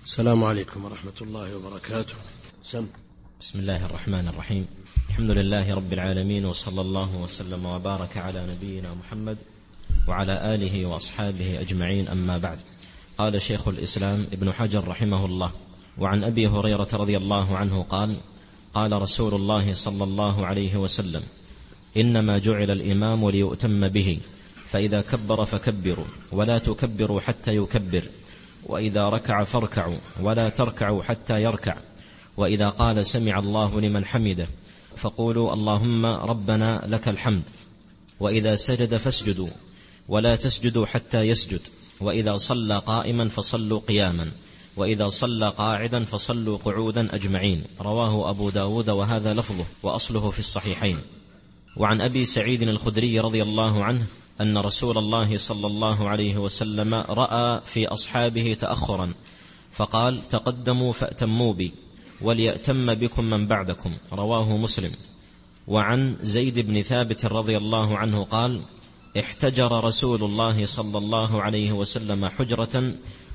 السلام عليكم ورحمة الله وبركاته. بسم الله الرحمن الرحيم. الحمد لله رب العالمين، وصلى الله وسلم وبارك على نبينا محمد وعلى آله وأصحابه أجمعين، أما بعد. قال شيخ الإسلام ابن حجر رحمه الله: وعن أبي هريرة رضي الله عنه قال: قال رسول الله صلى الله عليه وسلم: إنما جعل الإمام ليؤتم به، فإذا كبر فكبروا ولا تكبروا حتى يكبر، وإذا ركع فاركعوا ولا تركعوا حتى يركع، وإذا قال سمع الله لمن حمده فقولوا اللهم ربنا لك الحمد، وإذا سجد فاسجدوا ولا تسجدوا حتى يسجد، وإذا صلى قائما فصلوا قياما، وإذا صلى قاعدا فصلوا قعودا أجمعين. رواه أبو داود وهذا لفظه وأصله في الصحيحين. وعن أبي سعيد الخدري رضي الله عنه أن رسول الله صلى الله عليه وسلم رأى في أصحابه تأخرا فقال: تقدموا فأتموا بي وليأتم بكم من بعدكم. رواه مسلم. وعن زيد بن ثابت رضي الله عنه قال: احتجر رسول الله صلى الله عليه وسلم حجرة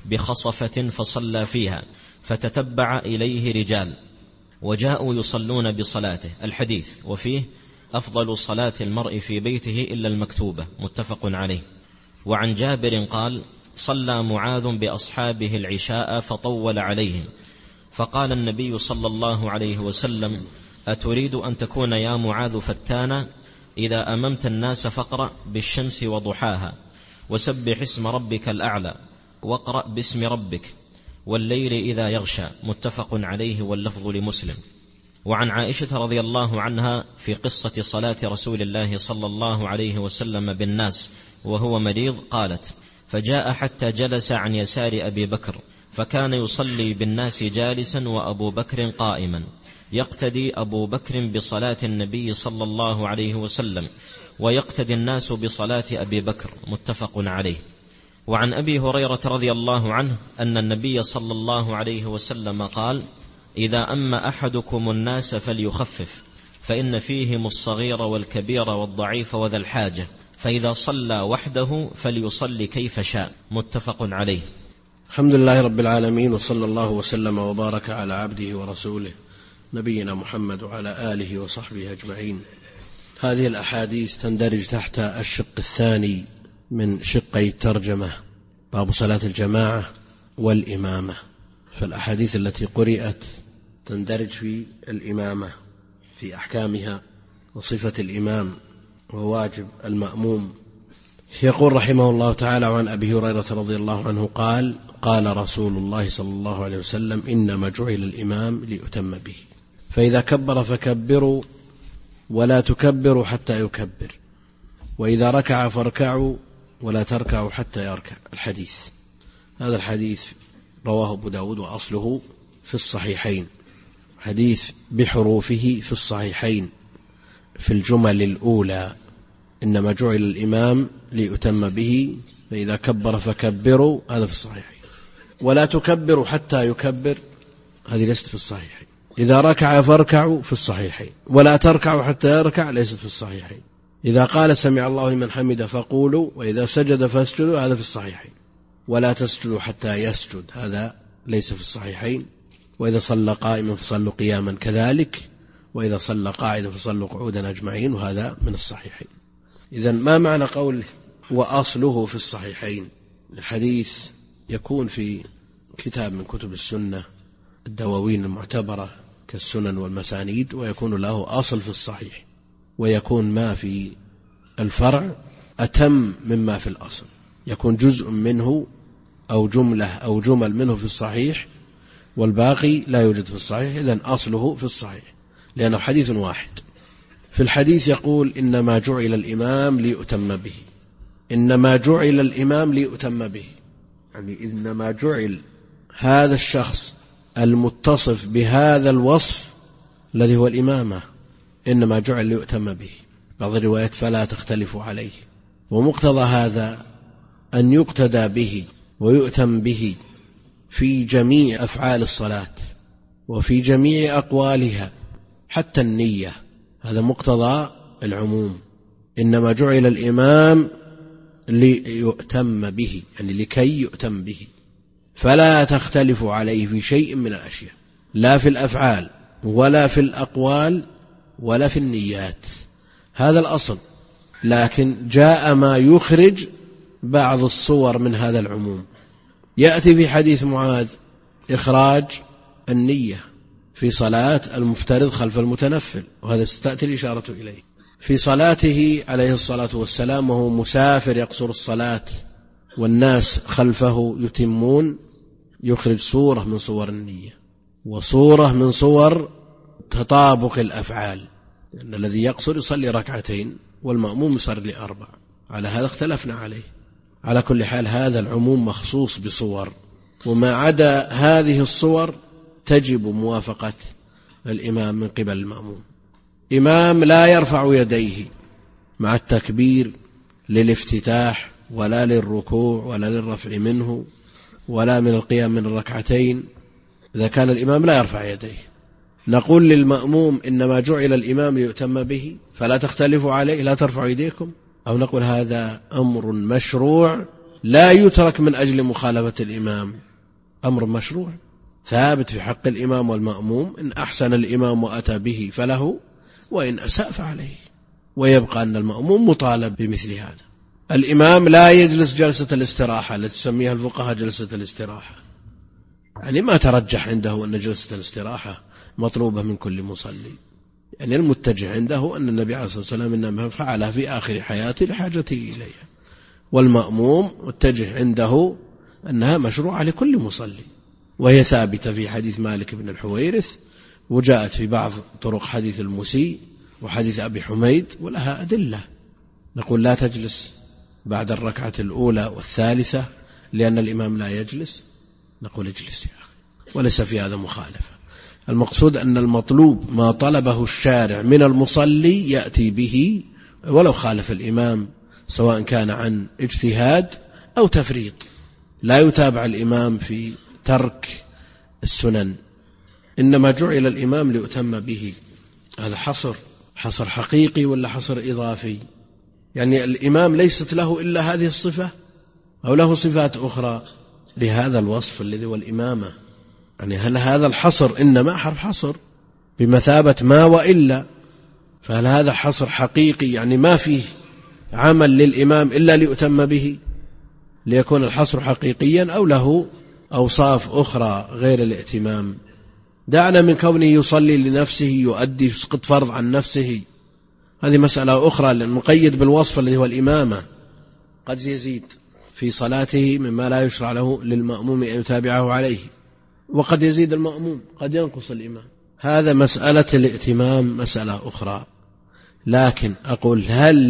بخصفة فصلى فيها، فتتبع إليه رجال وجاءوا يصلون بصلاته. الحديث وفيه: أفضل صلاة المرء في بيته إلا المكتوبة. متفق عليه. وعن جابر قال: صلى معاذ بأصحابه العشاء فطول عليهم، فقال النبي صلى الله عليه وسلم: أتريد أن تكون يا معاذ فتانا؟ إذا أممت الناس فاقرأ بالشمس وضحاها، وسبح اسم ربك الأعلى، واقرأ باسم ربك، والليل إذا يغشى. متفق عليه واللفظ لمسلم. وعن عائشة رضي الله عنها في قصة صلاة رسول الله صلى الله عليه وسلم بالناس وهو مريض قالت: فجاء حتى جلس عن يسار أبي بكر، فكان يصلي بالناس جالسا وأبو بكر قائما، يقتدي أبو بكر بصلاة النبي صلى الله عليه وسلم، ويقتدي الناس بصلاة أبي بكر. متفق عليه. وعن أبي هريرة رضي الله عنه أن النبي صلى الله عليه وسلم قال: إذا أما أحدكم الناس فليخفف، فإن فيهم الصغير والكبير والضعيف وذا الحاجة، فإذا صلى وحده فليصلي كيف شاء. متفق عليه. الحمد لله رب العالمين، وصلى الله وسلم وبارك على عبده ورسوله نبينا محمد وعلى آله وصحبه أجمعين. هذه الأحاديث تندرج تحت الشق الثاني من شقي الترجمة، باب صلاة الجماعة والإمامة. فالأحاديث التي قرأت تندرج في الإمامة، في أحكامها وصفة الإمام وواجب المأموم. يقول رحمه الله تعالى: وعن أبي هريرة رضي الله عنه قال: قال رسول الله صلى الله عليه وسلم: إنما جعل الإمام ليؤتم به، فإذا كبر فكبروا ولا تكبروا حتى يكبر، وإذا ركع فاركعوا ولا تركعوا حتى يركع. الحديث. هذا الحديث رواه أبو داود وأصله في الصحيحين، حديث بحروفه في الصحيحين في الجمل الأولى: إنما جعل الإمام ليؤتم به، فإذا كبر فكبروا، هذا في الصحيحين. ولا تكبروا حتى يكبر، هذه ليست في الصحيحين. إذا ركع فاركعوا في الصحيحين. ولا تركعوا حتى يركع، ليست في الصحيحين. إذا قال سمع الله لمن حمده فقولوا، وإذا سجد فاسجدوا، هذا في الصحيحين. ولا تسجدوا حتى يسجد، هذا ليس في الصحيحين. وإذا صلى قائما فصلوا قياما كذلك، وإذا صلى قاعدا فصلوا قعودا أجمعين، وهذا من الصحيحين. إذن ما معنى قوله وأصله في الصحيحين؟ الحديث يكون في كتاب من كتب السنة، الدواوين المعتبرة كالسنن والمسانيد، ويكون له أصل في الصحيح، ويكون ما في الفرع أتم مما في الأصل، يكون جزء منه أو جملة أو جمل منه في الصحيح والباقي لا يوجد في الصحيح. إذن أصله في الصحيح لأنه حديث واحد. في الحديث يقول: إنما جعل الإمام ليؤتم به. إنما جعل الإمام ليؤتم به، يعني إنما جعل هذا الشخص المتصف بهذا الوصف الذي هو الإمامة، إنما جعل ليؤتم به. بعض الروايات فلا تختلفوا عليه. ومقتضى هذا أن يقتدى به ويؤتم به في جميع أفعال الصلاة وفي جميع أقوالها، حتى النية، هذا مقتضى العموم. إنما جعل الإمام ليؤتم به، يعني لكي يؤتم به. فلا تختلف عليه في شيء من الأشياء، لا في الأفعال ولا في الأقوال ولا في النيات، هذا الأصل. لكن جاء ما يخرج بعض الصور من هذا العموم. يأتي في حديث معاذ إخراج النية في صلاة المفترض خلف المتنفل، وهذا ستأتي الإشارة إليه. في صلاته عليه الصلاة والسلام وهو مسافر يقصر الصلاة والناس خلفه يتمون، يخرج صورة من صور النية وصورة من صور تطابق الأفعال، لأن الذي يقصر يصلي ركعتين والمأموم يصلي 4. على هذا اختلفنا عليه. على كل حال هذا العموم مخصوص بصور، وما عدا هذه الصور تجب موافقة الإمام من قبل المأموم. إمام لا يرفع يديه مع التكبير للافتتاح ولا للركوع ولا للرفع منه ولا من القيام من الركعتين، إذا كان الإمام لا يرفع يديه نقول للمأموم إنما جعل الإمام ليؤتم به فلا تختلفوا عليه، لا ترفعوا يديكم، أو نقول هذا أمر مشروع لا يترك من أجل مخالفة الإمام، أمر مشروع ثابت في حق الإمام والمأموم، إن أحسن الإمام وأتى به فله، وإن أساء فعليه، ويبقى أن المأموم مطالب بمثل هذا. الإمام لا يجلس جلسة الاستراحة التي تسميها الفقهاء جلسة الاستراحة، يعني ما ترجح عنده أن جلسة الاستراحة مطلوبة من كل مصلي، يعني المتجه عنده أن النبي عليه الصلاة والسلام إنما فعلها في آخر حياته لحاجته إليها، والمأموم متجه عنده أنها مشروعة لكل مصلي، وهي ثابتة في حديث مالك بن الحويرث، وجاءت في بعض طرق حديث المسيء وحديث أبي حميد، ولها أدلة. نقول لا تجلس بعد الركعة الأولى والثالثة لأن الإمام لا يجلس، نقول اجلس يا أخي، وليس في هذا مخالفة. المقصود أن المطلوب ما طلبه الشارع من المصلي يأتي به ولو خالف الإمام، سواء كان عن اجتهاد أو تفريط، لا يتابع الإمام في ترك السنن، إنما جعل الإمام ليؤتم به. هذا حصر حقيقي ولا حصر إضافي؟ يعني الإمام ليست له إلا هذه الصفة أو له صفات أخرى بهذا الوصف الذي هو الإمامة؟ يعني هل هذا الحصر إنما حرف حصر بمثابة ما وإلا؟ فهل هذا حصر حقيقي يعني ما فيه عمل للإمام إلا ليؤتم به ليكون الحصر حقيقيا، أو له أوصاف أخرى غير الائتمام؟ دعنا من كونه يصلي لنفسه يؤدي يسقط فرض عن نفسه، هذه مسألة أخرى، لأن مقيد بالوصف الذي هو الإمامة. قد يزيد في صلاته مما لا يشرع له للمأموم أن يتابعه عليه، وقد يزيد المأموم، قد ينقص الإمام. هذا مسألة الائتمام مسألة أخرى. لكن أقول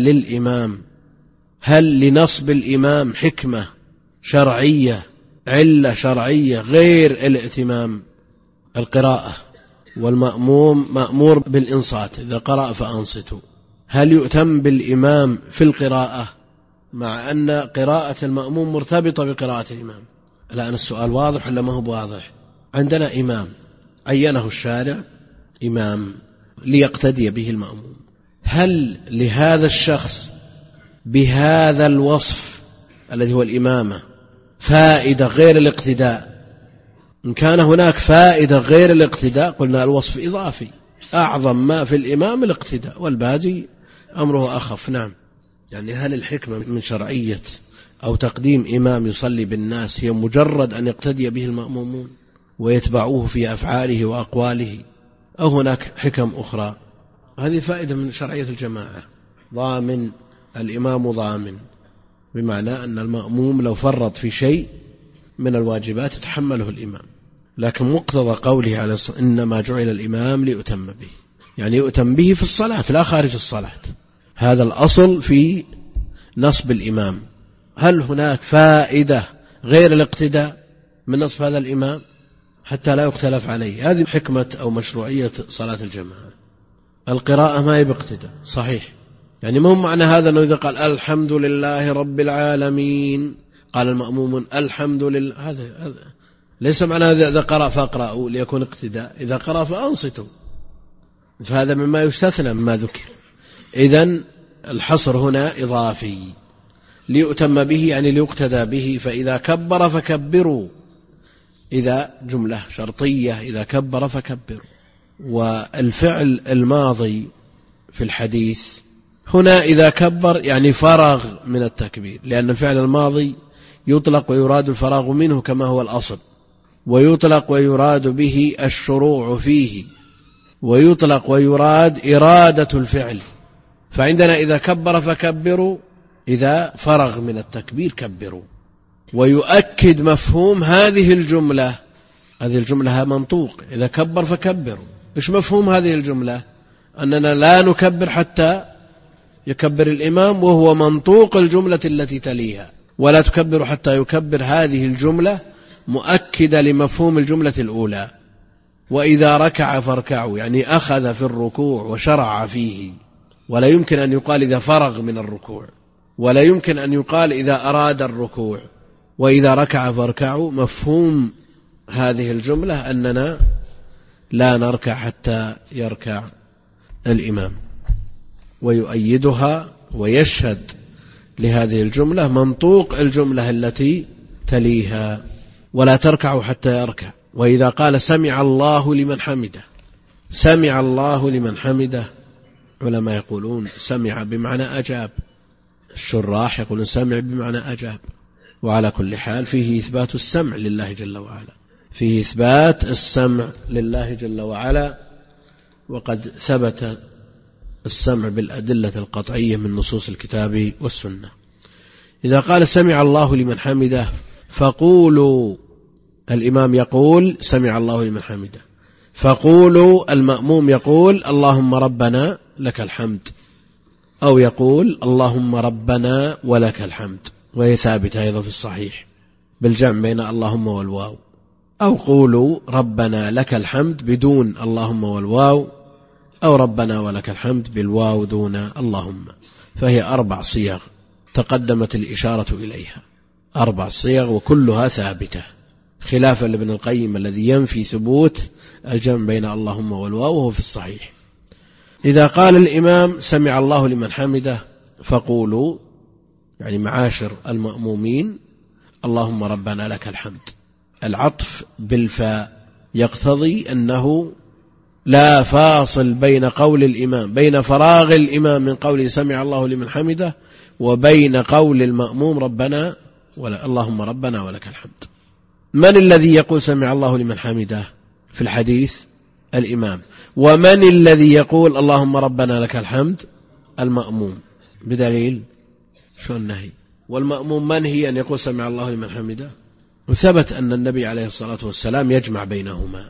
هل لنصب الإمام حكمة شرعية، علة شرعية غير الائتمام؟ القراءة، والمأموم مأمور بالإنصات، إذا قرأ فأنصتوا. هل يؤتم بالإمام في القراءة مع أن قراءة المأموم مرتبطة بقراءة الإمام؟ الآن السؤال واضح ولا ما هو واضح؟ عندنا إمام عينه الشارع إمام ليقتدي به المأموم، هل لهذا الشخص بهذا الوصف الذي هو الإمامة فائدة غير الاقتداء؟ إن كان هناك فائدة غير الاقتداء قلنا الوصف إضافي، أعظم ما في الإمام الاقتداء والباقي أمره أخف. نعم، يعني هل الحكمة من شرعية أو تقديم إمام يصلي بالناس هي مجرد أن يقتدي به المأمومون ويتبعوه في أفعاله وأقواله، أو هناك حكم أخرى؟ هذه فائدة من شرعية الجماعة. ضامن الإمام ضامن، بمعنى أن المأموم لو فرط في شيء من الواجبات يتحمله الإمام، لكن مقتضى قوله عليه الصلاة إنما جعل الإمام ليؤتم به، يعني يؤتم به في الصلاة لا خارج الصلاة. هذا الأصل في نصب الإمام. هل هناك فائدة غير الاقتداء من نصب هذا الإمام حتى لا يختلف عليه؟ هذه حكمة أو مشروعية صلاة الجماعة. القراءة ما يبقى اقتداء صحيح، يعني ما هو معنى هذا أنه إذا قال الحمد لله رب العالمين قال المأموم الحمد لله، هذا ليس معنى إذا قرأ فاقرأوا ليكون اقتداء، إذا قرأ فأنصتوا، فهذا مما يستثنى مما ذكر. إذن الحصر هنا إضافي، ليؤتم به يعني ليقتدى به، فإذا كبر فكبروا إذا جملة شرطية إذا كبر فكبروا. والفعل الماضي في الحديث هنا إذا كبر يعني فرغ من التكبير، لأن الفعل الماضي يطلق ويراد الفراغ منه كما هو الأصل، ويطلق ويراد به الشروع فيه، ويطلق ويراد إرادة الفعل. فعندنا إذا كبر فكبروا إذا فرغ من التكبير كبروا. ويؤكد مفهوم هذه الجملة، هذه الجملة منطوق إذا كبر فكبروا. إيش مفهوم هذه الجملة؟ أننا لا نكبر حتى يكبر الإمام، وهو منطوق الجملة التي تليها، ولا تكبر حتى يكبر. هذه الجملة مؤكدة لمفهوم الجملة الأولى. وإذا ركع فاركعوا يعني أخذ في الركوع وشرع فيه، ولا يمكن أن يقال إذا فرغ من الركوع، ولا يمكن أن يقال إذا أراد الركوع. وإذا ركع فاركعوا مفهوم هذه الجملة أننا لا نركع حتى يركع الإمام. ويؤيدها ويشهد لهذه الجملة منطوق الجملة التي تليها، ولا تركعوا حتى يركع. وإذا قال سمع الله لمن حمده، سمع الله لمن حمده، علماء يقولون سمع بمعنى أجاب، الشراح يقولون سمع بمعنى أجاب. وعلى كل حال فيه إثبات السمع لله جل وعلا، فيه إثبات السمع لله جل وعلا، وقد ثبت السمع بالأدلة القطعية من نصوص الكتاب والسنة. إذا قال سمع الله لمن حمده فقولوا، الإمام يقول سمع الله لمن حمده، فقولوا المأموم يقول اللهم ربنا لك الحمد، أو يقول اللهم ربنا ولك الحمد، وهي ثابتة أيضا في الصحيح بالجمع بين اللهم والواو. أو قولوا ربنا لك الحمد بدون اللهم والواو، أو ربنا ولك الحمد بالواو دون اللهم. فهي 4 صيغ تقدمت الإشارة إليها، 4 صيغ وكلها ثابتة، خلافا لابن القيم الذي ينفي ثبوت الجمع بين اللهم والواو وهو في الصحيح. إذا قال الإمام سمع الله لمن حمده فقولوا يعني معاشر المأمومين اللهم ربنا لك الحمد. العطف بالفاء يقتضي أنه لا فاصل بين قول الإمام، بين فراغ الإمام من قوله سمع الله لمن حمده وبين قول المأموم ربنا اللهم ربنا ولك الحمد. من الذي يقول سمع الله لمن حمده في الحديث؟ الإمام. ومن الذي يقول اللهم ربنا لك الحمد؟ المأموم. بدليل شو النهي؟ والمأموم من هي أن يقول سمع الله لمن حمده؟ وثبت أن النبي عليه الصلاة والسلام يجمع بينهما،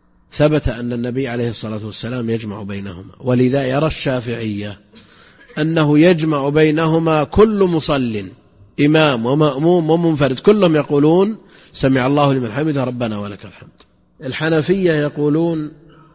ثبت أن النبي عليه الصلاة والسلام يجمع بينهما. ولذا يرى الشافعية أنه يجمع بينهما كل مصل، إمام ومأموم ومنفرد، كلهم يقولون سمع الله لمن حمده ربنا ولك الحمد. الحنفية يقولون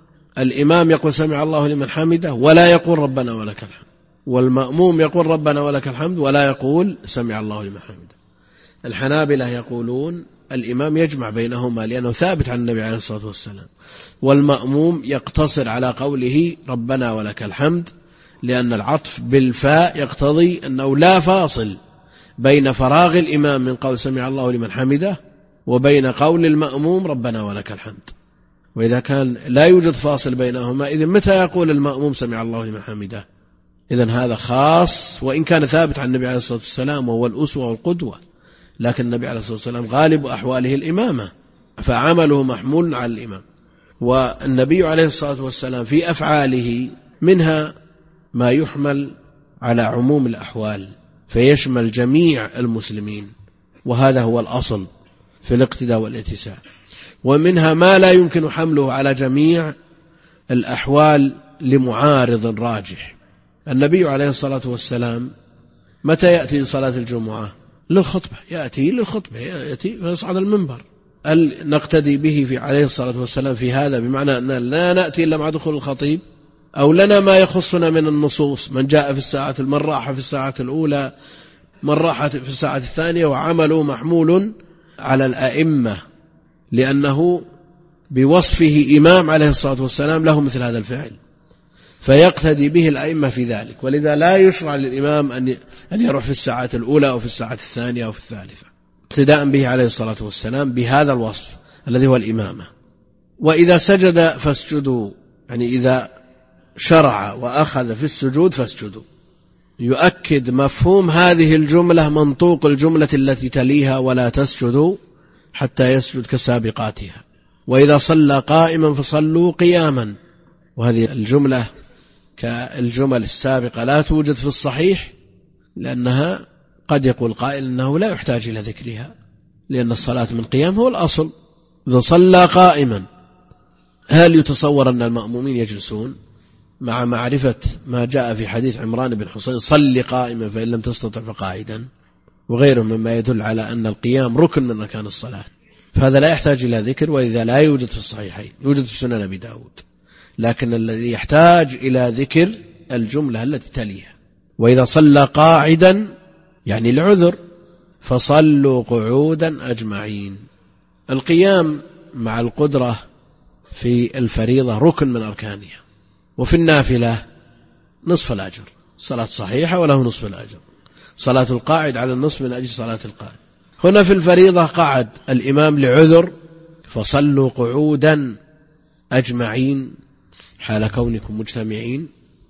الإمام يقول سمع الله لمن حمده ولا يقول ربنا ولك الحمد، والمأموم يقول ربنا ولك الحمد ولا يقول سمع الله لمن حمده. الحنابلة يقولون الإمام يجمع بينهما لأنه ثابت عن النبي عليه الصلاة والسلام، والمأموم يقتصر على قوله ربنا ولك الحمد، لأن العطف بالفاء يقتضي أنه لا فاصل بين فراغ الإمام من قول سمع الله لمن حمده وبين قول المأموم ربنا ولك الحمد. وإذا كان لا يوجد فاصل بينهما إذن متى يقول المأموم سمع الله لمن حمده؟ إذن هذا خاص، وإن كان ثابت عن النبي عليه الصلاة والسلام وهو الأسوة والقدوة، لكن النبي عليه الصلاة والسلام غالب أحواله الإمامة، فعمله محمول على الإمام. والنبي عليه الصلاة والسلام في أفعاله منها ما يحمل على عموم الأحوال فيشمل جميع المسلمين، وهذا هو الأصل في الاقتداء والاتساع، ومنها ما لا يمكن حمله على جميع الأحوال لمعارض راجح. النبي عليه الصلاة والسلام متى يأتي لصلاة الجمعة؟ للخطبة، يأتي للخطبة، يأتي ويصعد المنبر. هل نقتدي به في عليه الصلاة والسلام في هذا بمعنى أن لا نأتي إلا مع دخول الخطيب؟ أو لنا ما يخصنا من النصوص، من جاء في الساعة من راح في الساعة الأولى، من راح في الساعة الثانية، وعمله محمول على الأئمة لأنه بوصفه إمام عليه الصلاة والسلام له مثل هذا الفعل، فيقتدي به الأئمة في ذلك. ولذا لا يشرع للإمام أن يروح في الساعة الأولى أو في الساعة الثانية أو في الثالثة، ابتداء به عليه الصلاة والسلام بهذا الوصف الذي هو الإمامة. وإذا سجد فاسجدوا، يعني إذا شرع وأخذ في السجود فاسجدوا، يؤكد مفهوم هذه الجملة منطوق الجملة التي تليها ولا تسجدوا حتى يسجد كسابقاتها. وإذا صلى قائما فصلوا قياما، وهذه الجملة كالجمل السابقة لا توجد في الصحيح، لأنها قد يقول قائل أنه لا يحتاج إلى ذكرها، لأن الصلاة من قيام هو الأصل. إذا صلى قائما، هل يتصور أن المأمومين يجلسون مع معرفة ما جاء في حديث عمران بن حسين صل قائما فإن لم تستطع فقاعدا، وغيره مما يدل على أن القيام ركن من أركان الصلاة، فهذا لا يحتاج إلى ذكر. وإذا لا يوجد في الصحيحين، يوجد في سنن أبي داود، لكن الذي يحتاج إلى ذكر الجملة التي تليها. وإذا صلى قاعدا يعني العذر فصلوا قعودا أجمعين. القيام مع القدرة في الفريضة ركن من أركانها، وفي النافلة نصف الأجر، صلاة صحيحة وله نصف الأجر، صلاة القاعد على النصف من أجل صلاة القاعد. هنا في الفريضة قعد الإمام لعذر فصلوا قعودا أجمعين حال كونكم مجتمعين،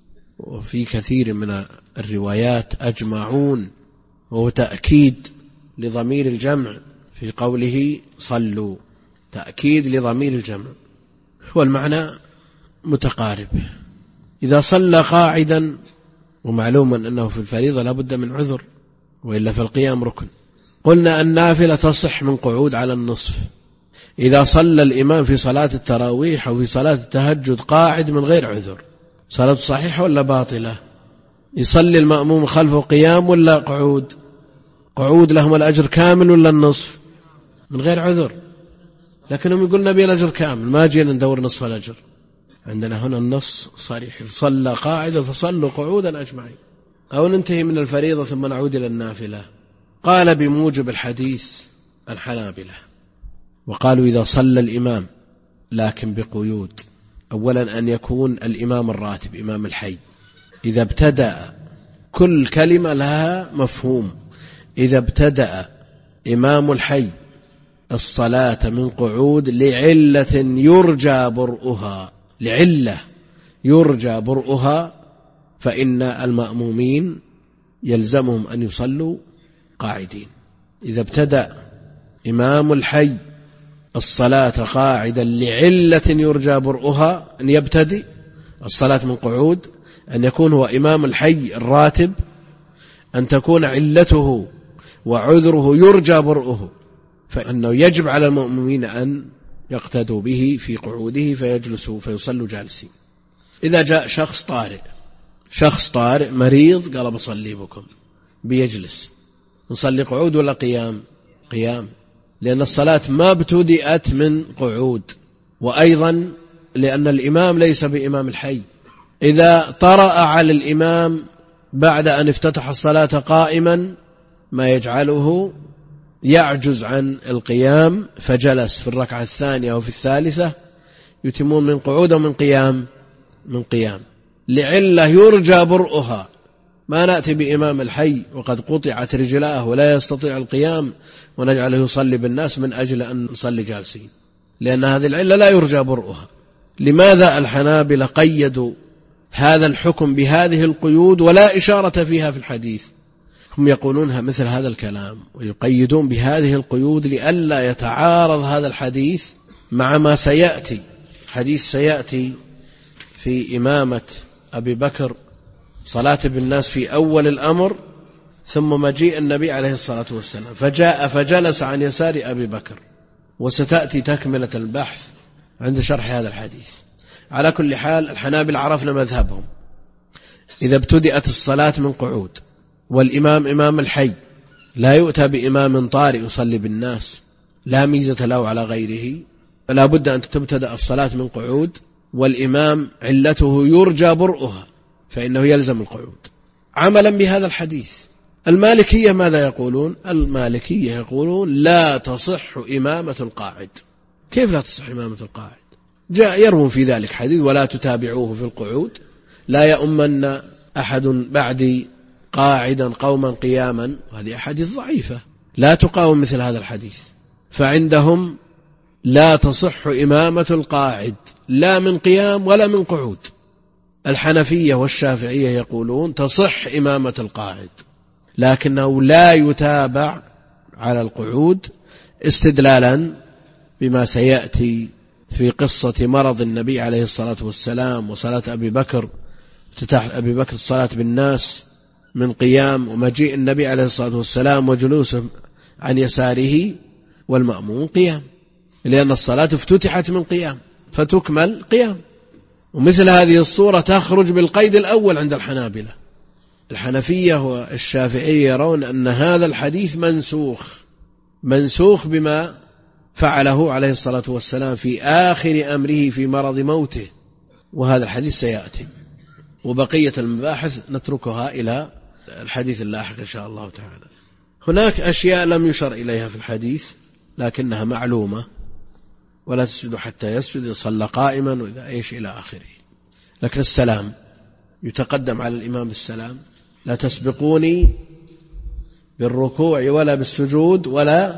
وفي كثير من الروايات أجمعون، وهو تأكيد لضمير الجمع في قوله صلوا، تأكيد لضمير الجمع، والمعنى متقارب. إذا صلى قاعدا، ومعلوم أنه في الفريضة لا بد من عذر، وإلا فالقيام ركن. قلنا النافلة تصح من قعود على النصف. إذا صلى الإمام في صلاة التراويح أو في صلاة التهجد قاعد من غير عذر، صلاة صحيحة ولا باطلة؟ يصلي المأموم خلفه قيام ولا قعود؟ قعود لهم الأجر كامل ولا النصف؟ من غير عذر، لكنهم يقولون نبي الأجر كامل، ما جينا ندور نصف الأجر. عندنا هنا النص صريح، صلى قاعدا فصلوا قعودا أجمعين. أو ننتهي من الفريضة ثم نعود إلى النافلة. قال بموجب الحديث الحنابلة، وقالوا إذا صلى الإمام لكن بقيود. أولا أن يكون الإمام الراتب إمام الحي، إذا ابتدأ كل كلمة لها مفهوم. إذا ابتدأ إمام الحي الصلاة من قعود لعلة يرجى برؤها، لعلة يرجى برؤها، فإن المأمومين يلزمهم أن يصلوا قاعدين. إذا ابتدأ إمام الحي الصلاة قاعدا لعلة يرجى برؤها، أن يبتدئ الصلاة من قعود، أن يكون هو إمام الحي الراتب، أن تكون علته وعذره يرجى برؤه، فإنه يجب على المؤمنين أن يقتدوا به في قعوده فيجلسوا فيصلوا جالسين. إذا جاء شخص طارئ مريض قال بصلي بكم، بيجلس، نصلي قعود ولا قيام؟ قيام، لأن الصلاة ما ابتدأت من قعود، وأيضا لأن الإمام ليس بإمام الحي. إذا طرأ على الإمام بعد أن افتتح الصلاة قائما ما يجعله يعجز عن القيام فجلس في الركعة الثانية أو في الثالثة، يتمون من قعود ومن قيام؟ من قيام، لعلة يرجى برؤها. ما نأتي بإمام الحي وقد قطعت رجلاه ولا يستطيع القيام ونجعله يصلي بالناس من أجل أن نصلي جالسين، لأن هذه العلة لا يرجى برؤها. لماذا الحنابلة قيدوا هذا الحكم بهذه القيود ولا إشارة فيها في الحديث؟ هم يقولونها مثل هذا الكلام ويقيدون بهذه القيود لئلا يتعارض هذا الحديث مع ما سيأتي. حديث سيأتي في إمامة أبي بكر، صلاة بالناس في أول الأمر، ثم مجيء النبي عليه الصلاة والسلام فجاء فجلس عن يسار أبي بكر، وستأتي تكملة البحث عند شرح هذا الحديث. على كل حال الحنابلة عرفنا مذهبهم، إذا ابتدأت الصلاة من قعود والإمام إمام الحي لا يؤتى بإمام طارئ يصلي بالناس لا ميزة له على غيره، فلا بد أن تبتدأ الصلاة من قعود، والإمام علته يرجى برؤها فإنه يلزم القعود عملا بهذا الحديث. المالكية ماذا يقولون؟ المالكية يقولون لا تصح إمامة القاعد. كيف لا تصح إمامة القاعد؟ جاء يروون في ذلك حديث ولا تتابعوه في القعود، لا يؤمن أحد بعدي قاعدا قوما قياما، وهذه أحاديث ضعيفة لا تقاوم مثل هذا الحديث. فعندهم لا تصح إمامة القاعد لا من قيام ولا من قعود. الحنفية والشافعية يقولون تصح إمامة القاعد، لكنه لا يتابع على القعود، استدلالا بما سيأتي في قصة مرض النبي عليه الصلاة والسلام وصلاة أبي بكر، افتتاح أبي بكر الصلاة بالناس من قيام، ومجيء النبي عليه الصلاة والسلام وجلوسه عن يساره والمأمون قيام، لأن الصلاة افتتحت من قيام فتكمل قيام. ومثل هذه الصورة تخرج بالقيد الأول عند الحنابلة. الحنفية والشافعية يرون أن هذا الحديث منسوخ بما فعله عليه الصلاة والسلام في آخر أمره في مرض موته، وهذا الحديث سيأتي، وبقية المباحث نتركها إلى الحديث اللاحق إن شاء الله تعالى. هناك أشياء لم يشر إليها في الحديث لكنها معلومة: ولا تسجد حتى يسجد، صلى قائما، وإذا إيش إلى آخره. لكن السلام يتقدم على الإمام بالسلام: لا تسبقوني بالركوع ولا بالسجود ولا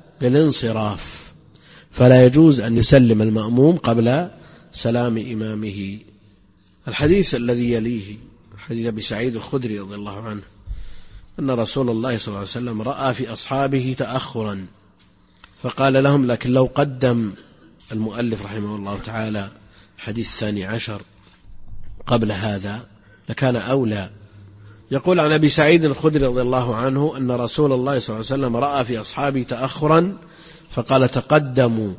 بالانصراف، فلا يجوز أن يسلم المأموم قبل سلام إمامه. الحديث الذي يليه حديث أبي سعيد الخدري رضي الله عنه أن رسول الله صلى الله عليه وسلم رأى في أصحابه تأخرا فقال لهم: لكن لو قدم المؤلف رحمه الله تعالى حديث 12 قبل هذا لكان أولى. يقول عن أبي سعيد الخدري رضي الله عنه أن رسول الله صلى الله عليه وسلم رأى في أصحابه تأخرا فقال: تقدموا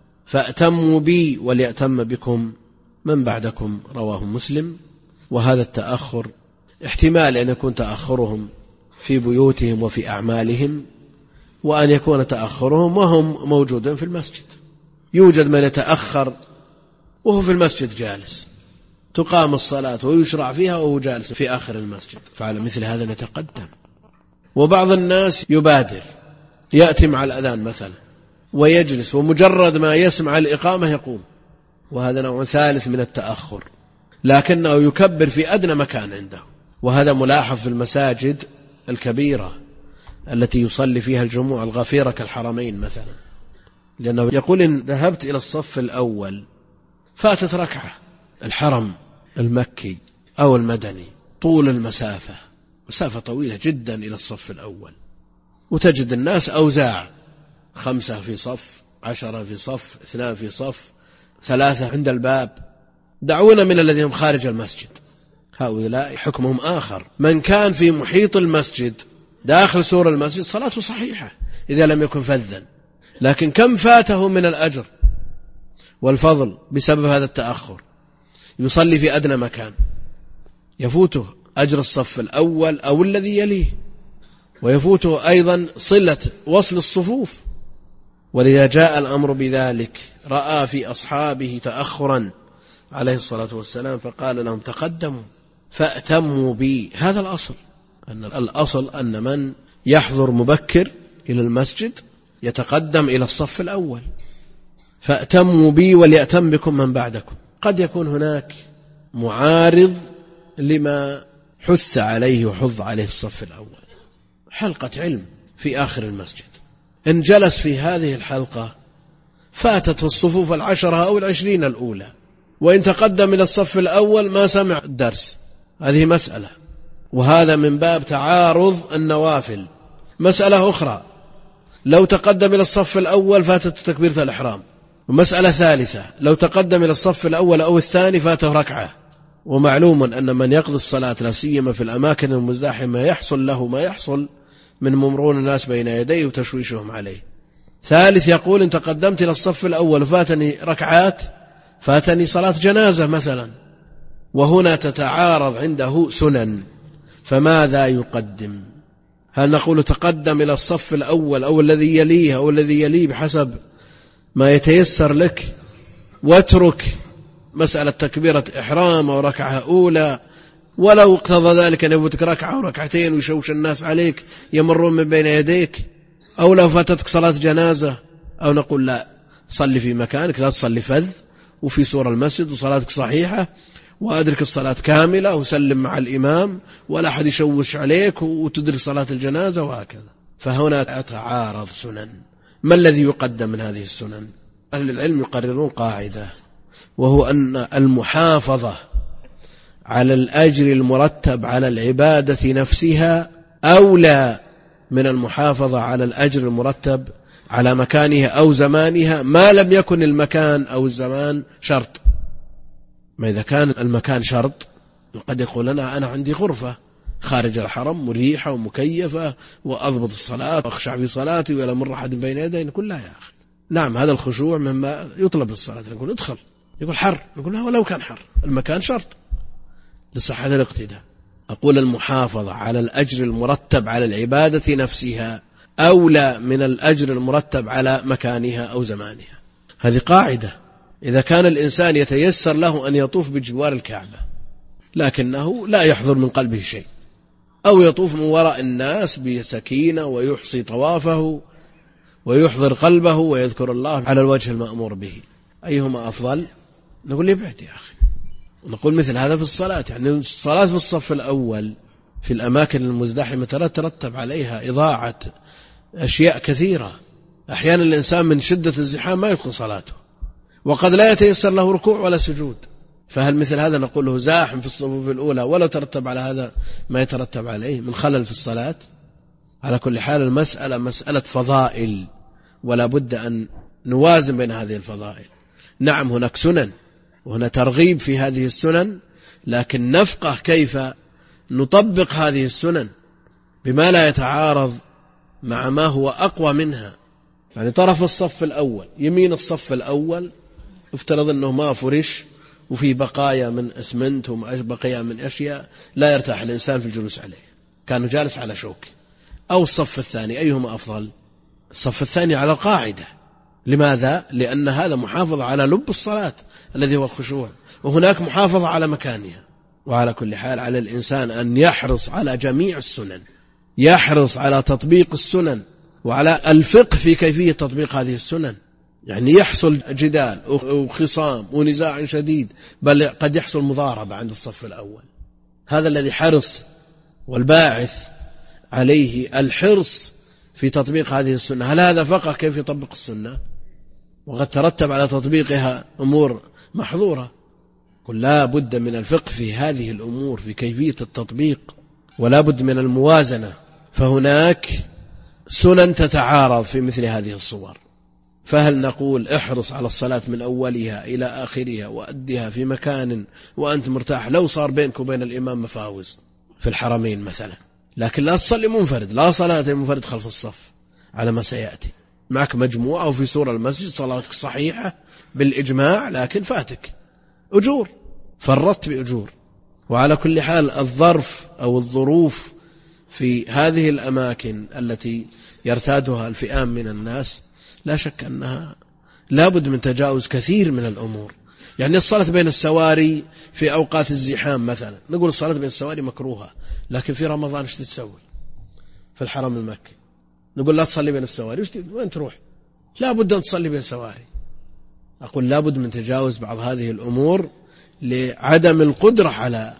فأتموا بي وليأتم بكم من بعدكم. رواه مسلم. وهذا التأخر احتمال أن يكون تأخرهم في بيوتهم وفي أعمالهم، وأن يكون تأخرهم وهم موجودين في المسجد. يوجد من يتأخر وهو في المسجد جالس، تقام الصلاة ويشرع فيها وهو جالس في آخر المسجد، فعلى مثل هذا نتقدم. وبعض الناس يبادر، يأتي مع الأذان مثلا ويجلس، ومجرد ما يسمع الإقامة يقوم، وهذا نوع ثالث من التأخر، لكنه يكبر في أدنى مكان عنده. وهذا ملاحظ في المساجد الكبيرة التي يصلي فيها الجموع الغفيرة كالحرمين مثلا، لأنه يقول: إن ذهبت إلى الصف الأول فاتت ركعة، الحرم المكي أو المدني طول المسافة، مسافة طويلة جدا إلى الصف الأول، وتجد الناس أوزاع: 5 في صف، 10 في صف، 2 في صف، 3 عند الباب. دعونا من الذين هم خارج المسجد، هؤلاء حكمهم آخر. من كان في محيط المسجد داخل سور المسجد صلاته صحيحة إذا لم يكن فذا، لكن كم فاته من الأجر والفضل بسبب هذا التأخر. يصلي في أدنى مكان يفوته أجر الصف الأول أو الذي يليه، ويفوته أيضا صلة وصل الصفوف. ولذا جاء الأمر بذلك. رأى في أصحابه تأخرا عليه الصلاة والسلام فقال لهم: تقدموا فأتموا بي. هذا الأصل، أن الأصل أن من يحضر مبكر إلى المسجد يتقدم إلى الصف الأول. فأتموا بي وليأتم بكم من بعدكم. قد يكون هناك معارض لما حث عليه وحض عليه في الصف الأول، حلقة علم في آخر المسجد، إن جلس في هذه الحلقة فاتت الصفوف 10 أو 20 الأولى، وإن تقدم إلى الصف الأول ما سمع الدرس. هذه مسألة، وهذا من باب تعارض النوافل. مسألة أخرى: لو تقدم إلى الصف الأول فاتت تكبيرة الإحرام. ومسألة ثالثة: لو تقدم إلى الصف الأول أو الثاني فاته ركعة. ومعلوم أن من يقضي الصلاة لا سيما في الأماكن المزدحمة يحصل له ما يحصل من ممرون الناس بين يديه وتشويشهم عليه. ثالث يقول: إن تقدمت إلى الصف الأول فاتني ركعات، فاتني صلاة جنازة مثلا، وهنا تتعارض عنده سنن، فماذا يقدم؟ هل نقول تقدم إلى الصف الأول أو الذي يليه أو الذي يليه بحسب ما يتيسر لك، واترك مسألة تكبيرة إحرام أو ركعة أولى، ولو اقتضى ذلك أن يفوتك ركعة أو ركعتين ويشوش الناس عليك يمرون من بين يديك، أو لو فاتتك صلاة جنازة؟ أو نقول لا، صلي في مكانك، لا تصلي فذ وفي سور المسجد وصلاتك صحيحة، وأدرك الصلاة كاملة وسلم مع الإمام ولا أحد يشوش عليك وتدرك صلاة الجنازة، وهكذا. فهنا تعارض سنن. ما الذي يقدم من هذه السنن؟ أهل العلم يقررون قاعدة، وهو أن المحافظة على الأجر المرتب على العبادة نفسها أولى من المحافظة على الأجر المرتب على مكانها أو زمانها، ما لم يكن المكان أو الزمان شرط. ما إذا كان المكان شرط قد يقول لنا أنا عندي غرفة خارج الحرم مريحة ومكيفة وأضبط الصلاة وأخشع في صلاتي ولا مر أحد بين يدي، نقول لا يا أخي، نعم هذا الخشوع مما يطلب للصلاة، نقول ادخل، يقول حر، نقول لا ولو كان حر المكان شرط لصحة الاقتداء. أقول المحافظة على الأجر المرتب على العبادة نفسها أولى من الأجر المرتب على مكانها أو زمانها. هذه قاعدة. إذا كان الإنسان يتيسر له أن يطوف بجوار الكعبة لكنه لا يحضر من قلبه شيء، أو يطوف من وراء الناس بسكينة ويحصي طوافه ويحضر قلبه ويذكر الله على الوجه المأمور به، أيهما أفضل؟ نقول يبعد يا أخي. نقول مثل هذا في الصلاة، يعني الصلاة في الصف الأول في الأماكن المزدحمة ترتب عليها إضاعة أشياء كثيرة. أحيانا الإنسان من شدة الزحام ما يتقن صلاته، وقد لا يتيسر له ركوع ولا سجود، فهل مثل هذا نقول له زاحم في الصفوف الأولى ولو ترتب على هذا ما يترتب عليه من خلل في الصلاة؟ على كل حال المسألة مسألة فضائل، ولا بد أن نوازن بين هذه الفضائل. نعم هناك سنن وهنا ترغيب في هذه السنن، لكن نفقه كيف نطبق هذه السنن بما لا يتعارض مع ما هو أقوى منها. يعني طرف الصف الأول يمين الصف الأول افترض أنه ما فرش وفي بقايا من أسمنت وبقايا من أشياء لا يرتاح الإنسان في الجلوس عليه، كان جالس على شوك. أو الصف الثاني، أيهما أفضل؟ الصف الثاني على القاعدة. لماذا؟ لأن هذا محافظة على لب الصلاة الذي هو الخشوع، وهناك محافظة على مكانها. وعلى كل حال على الإنسان أن يحرص على جميع السنن، يحرص على تطبيق السنن وعلى الفقه في كيفية تطبيق هذه السنن. يعني يحصل جدال وخصام ونزاع شديد، بل قد يحصل مضاربة عند الصف الأول. هذا الذي حرص والباعث عليه الحرص في تطبيق هذه السنة. هل هذا فقه كيف يطبق السنة؟ وقد ترتب على تطبيقها أمور محظورة. قل لا بد من الفقه في هذه الأمور في كيفية التطبيق، ولا بد من الموازنة، فهناك سنن تتعارض في مثل هذه الصور. فهل نقول احرص على الصلاة من أولها إلى آخرها وأدها في مكان وأنت مرتاح، لو صار بينك وبين الإمام مفاوز في الحرمين مثلا، لكن لا تصلي منفرد، لا صلاة منفرد خلف الصف على ما سيأتي، معك مجموعة وفي سور المسجد صلاتك صحيحة بالإجماع، لكن فاتك أجور، فرطت بأجور. وعلى كل حال الظرف أو الظروف في هذه الأماكن التي يرتادها الفئام من الناس لا شك أنها لا بد من تجاوز كثير من الأمور. يعني الصلاة بين السواري في أوقات الزحام مثلا، نقول الصلاة بين السواري مكروهة، لكن في رمضان ايش تسوي في الحرم المكي؟ نقول لا تصلي بين السواري، وين تروح؟ لا بد أن تصلي بين سواري. أقول لا بد من تجاوز بعض هذه الأمور لعدم القدرة على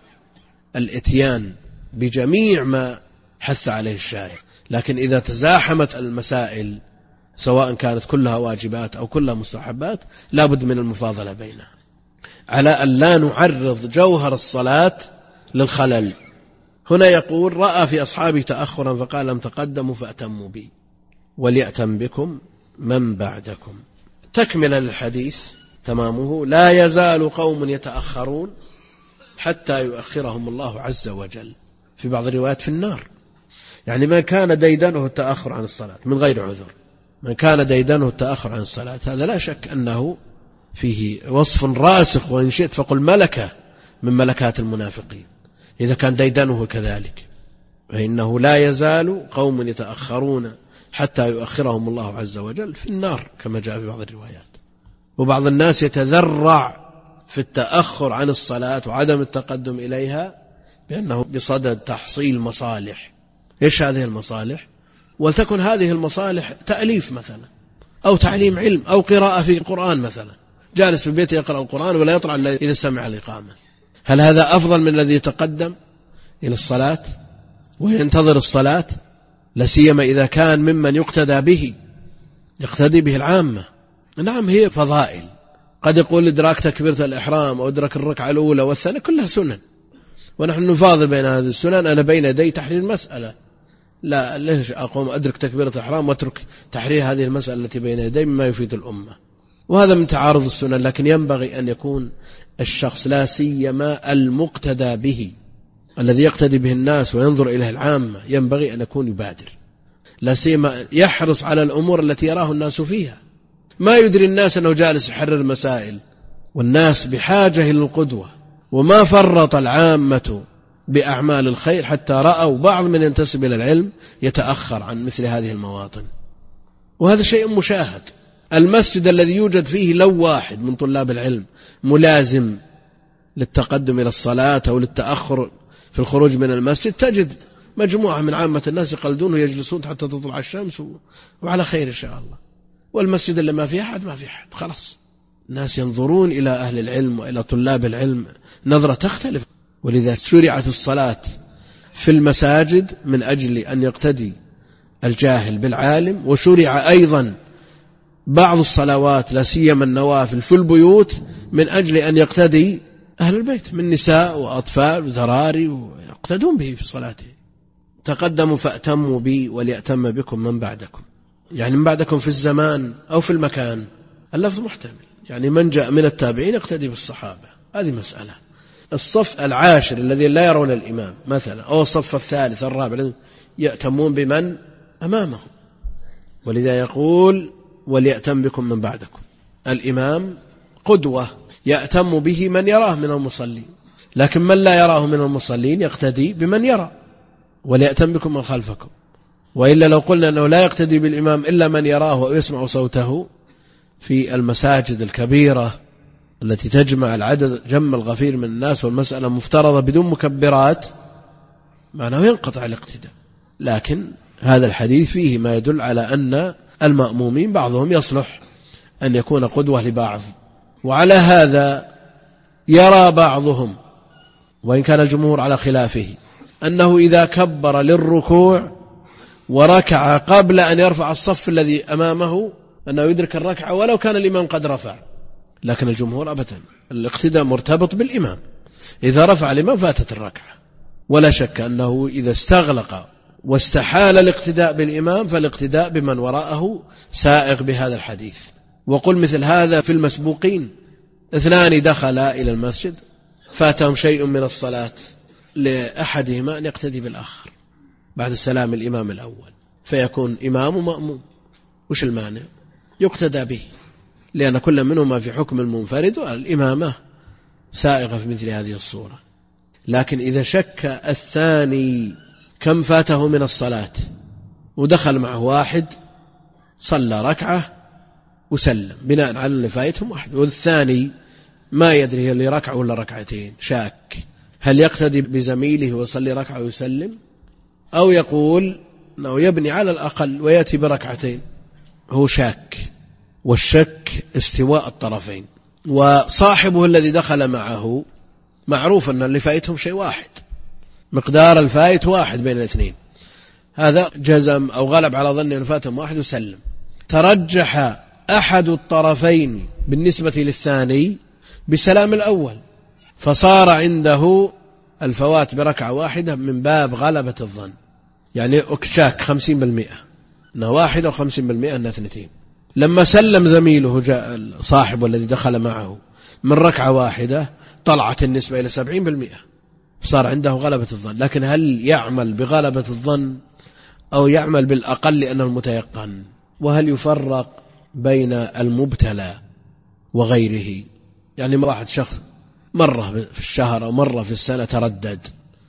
الاتيان بجميع ما حث عليه الشارع. لكن إذا تزاحمت المسائل سواء كانت كلها واجبات أو كلها مستحبات لا بد من المفاضلة بينها، على أن لا نعرض جوهر الصلاة للخلل. هنا يقول رأى في أصحابه تأخرا فقال لم تقدموا فأتموا بي وليأتم بكم من بعدكم. تكمل للحديث تمامه لا يزال قوم يتأخرون حتى يؤخرهم الله عز وجل، في بعض الروايات في النار. يعني من كان ديدنه التأخر عن الصلاة من غير عذر، من كان ديدنه التأخر عن الصلاة، هذا لا شك أنه فيه وصف راسخ، وإن شئت فقل ملكة من ملكات المنافقين إذا كان ديدنه كذلك. فإنه لا يزال قوم يتأخرون حتى يؤخرهم الله عز وجل في النار كما جاء في بعض الروايات. وبعض الناس يتذرع في التأخر عن الصلاة وعدم التقدم إليها بأنه بصدد تحصيل مصالح. إيش هذه المصالح؟ ولتكن هذه المصالح تأليف مثلا، أو تعليم علم، أو قراءة في القرآن مثلا، جالس في البيت يقرأ القرآن ولا يطلع إذا سمع الإقامة. هل هذا أفضل من الذي يتقدم إلى الصلاة وينتظر الصلاة؟ لسيما إذا كان ممن يقتدى به، يقتدي به العامة. نعم هي فضائل، قد يقول إدراك تكبيرة الإحرام أو إدراك الركعة الأولى والثانية كلها سنن، ونحن نفاضل بين هذه السنن. أنا بين يدي تحرير المسألة، لا ليش أقوم أدرك تكبيرة الإحرام وأترك تحرير هذه المسألة التي بين يدي مما يفيد الأمة؟ وهذا من تعارض السنن. لكن ينبغي أن يكون الشخص لا سيما المقتدى به الذي يقتدي به الناس وينظر إليه العامة، ينبغي أن يكون يبادر، لا سيما يحرص على الأمور التي يراه الناس فيها. ما يدري الناس أنه جالس يحرر مسائل، والناس بحاجة إلى القدوة. وما فرط العامة بأعمال الخير حتى رأوا بعض من ينتسب إلى العلم يتأخر عن مثل هذه المواطن، وهذا شيء مشاهد. المسجد الذي يوجد فيه لو واحد من طلاب العلم ملازم للتقدم إلى الصلاة أو للتأخر في الخروج من المسجد، تجد مجموعة من عامة الناس يقلدون ويجلسون حتى تطلع الشمس وعلى خير إن شاء الله. والمسجد اللي ما فيه أحد ما فيه أحد، خلاص الناس ينظرون إلى أهل العلم وإلى طلاب العلم نظرة تختلف. ولذا شرعت الصلاة في المساجد من أجل أن يقتدي الجاهل بالعالم، وشرع أيضا بعض الصلوات لا سيما النوافل في البيوت من أجل أن يقتدي أهل البيت من نساء وأطفال وذراري ويقتدون به في صلاته. تقدموا فأتموا بي وليأتم بكم من بعدكم، يعني من بعدكم في الزمان أو في المكان، اللفظ محتمل، يعني من جاء من التابعين يقتدي بالصحابة، هذه مسألة. الصف العاشر الذي لا يرون الإمام مثلا، أو الصف الثالث الرابع يأتمون بمن أمامهم، ولذا يقول وليأتم بكم من بعدكم. الإمام قدوة يأتم به من يراه من المصلين، لكن من لا يراه من المصلين يقتدي بمن يرى، وليأتم بكم من خلفكم. وإلا لو قلنا أنه لا يقتدي بالإمام إلا من يراه ويسمع صوته في المساجد الكبيرة التي تجمع العدد جم الغفير من الناس والمسألة مفترضة بدون مكبرات، معناه ينقطع الاقتداء. لكن هذا الحديث فيه ما يدل على أن المأمومين بعضهم يصلح أن يكون قدوة لبعض. وعلى هذا يرى بعضهم، وإن كان الجمهور على خلافه، أنه إذا كبر للركوع وركع قبل أن يرفع الصف الذي أمامه أنه يدرك الركعة ولو كان الإمام قد رفع. لكن الجمهور أبدا، الاقتداء مرتبط بالإمام، إذا رفع الإمام فاتت الركعة. ولا شك أنه إذا استغلق واستحال الاقتداء بالإمام فالاقتداء بمن وراءه سائغ بهذا الحديث. وقل مثل هذا في المسبوقين، اثنان دخلا إلى المسجد فاتهم شيء من الصلاة، لأحدهما أن يقتدي بالآخر بعد السلام الإمام الأول، فيكون إمام ومأموم، وش المانع؟ يقتدى به، لأن كل منهما في حكم المنفرد، والإمامة سائغة في مثل هذه الصورة. لكن إذا شك الثاني كم فاته من الصلاة ودخل معه واحد صلى ركعة وسلم بناء على اللي فايتهم واحد، والثاني ما يدري اللي ركعة ولا ركعتين، شاك هل يقتدي بزميله ويصلي ركعة ويسلم، أو يقول أنه يبني على الأقل ويأتي بركعتين، هو شاك. والشك استواء الطرفين. وصاحبه الذي دخل معه معروف أن اللي فايتهم شيء واحد، مقدار الفايت واحد بين الاثنين، هذا جزم أو غلب على ظن أن فاتهم واحد وسلم. ترجح أحد الطرفين بالنسبة للثاني بسلام الأول، فصار عنده الفوات بركعة واحدة من باب غلبة الظن، يعني أكشاك 50% أنه واحد أو 50% أنه اثنتين. لما سلم زميله جاء صاحبه الذي دخل معه من ركعة واحدة طلعت النسبة إلى 70%، صار عنده غلبة الظن. لكن هل يعمل بغلبة الظن أو يعمل بالأقل لأنه المتيقن؟ وهل يفرق بين المبتلى وغيره؟ يعني واحد شخص مرة في الشهر أو مرة في السنة تردد،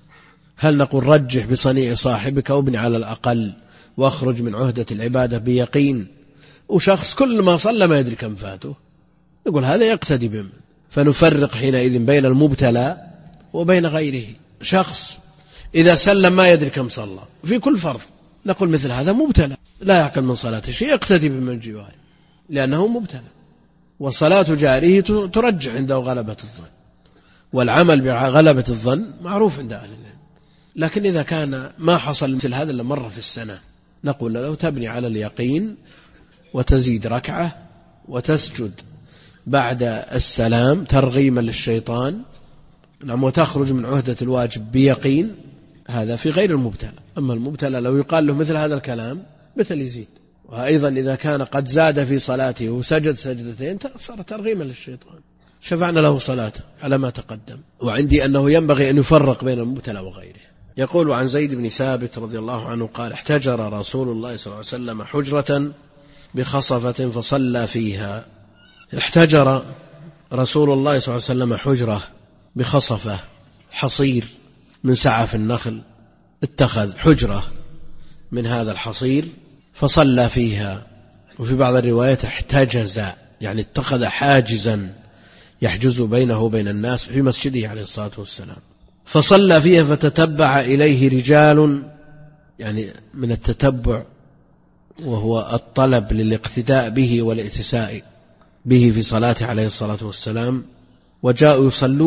هل نقول رجح بصنيع صاحبك وابني على الأقل واخرج من عهدة العبادة بيقين؟ وشخص كل ما صلى ما يدري كم فاته، نقول هذا يقتدي بهم. فنفرق حينئذ بين المبتلى وبين غيره. شخص إذا سلم ما يدري كم صلى في كل فرض، نقول مثل هذا مبتلى لا يعقل من صلاته شيء، يقتدي بمن جواره لأنه مبتلى، وصلاة جاره ترجع عنده غلبة الظن، والعمل بغلبة الظن معروف عند أهل العلم. لكن إذا كان ما حصل مثل هذا إلا مرة في السنة، نقول له تبني على اليقين وتزيد ركعة وتسجد بعد السلام ترغيما للشيطان، نعم، وتخرج من عهدة الواجب بيقين، هذا في غير المبتلى. أما المبتلى لو يقال له مثل هذا الكلام مثل يزيد. وأيضا إذا كان قد زاد في صلاته وسجد سجدتين صار ترغيما للشيطان، شفعنا له صلاته على ما تقدم. وعندي أنه ينبغي أن يفرق بين المبتلى وغيره. يقول عن زيد بن ثابت رضي الله عنه قال: احتجر رسول الله صلى الله عليه وسلم حجرة بخصفة فصلى فيها. احتجر رسول الله صلى الله عليه وسلم حجرة بخصفة، حصير من سعف النخل، اتخذ حجرة من هذا الحصير فصلى فيها. وفي بعض الروايات احتجز، يعني اتخذ حاجزا يحجز بينه وبين الناس في مسجده عليه الصلاة والسلام، فصلى فيها فتتبع إليه رجال، يعني من التتبع وهو الطلب للاقتداء به والاتساء به في صلاته عليه الصلاة والسلام، وجاءوا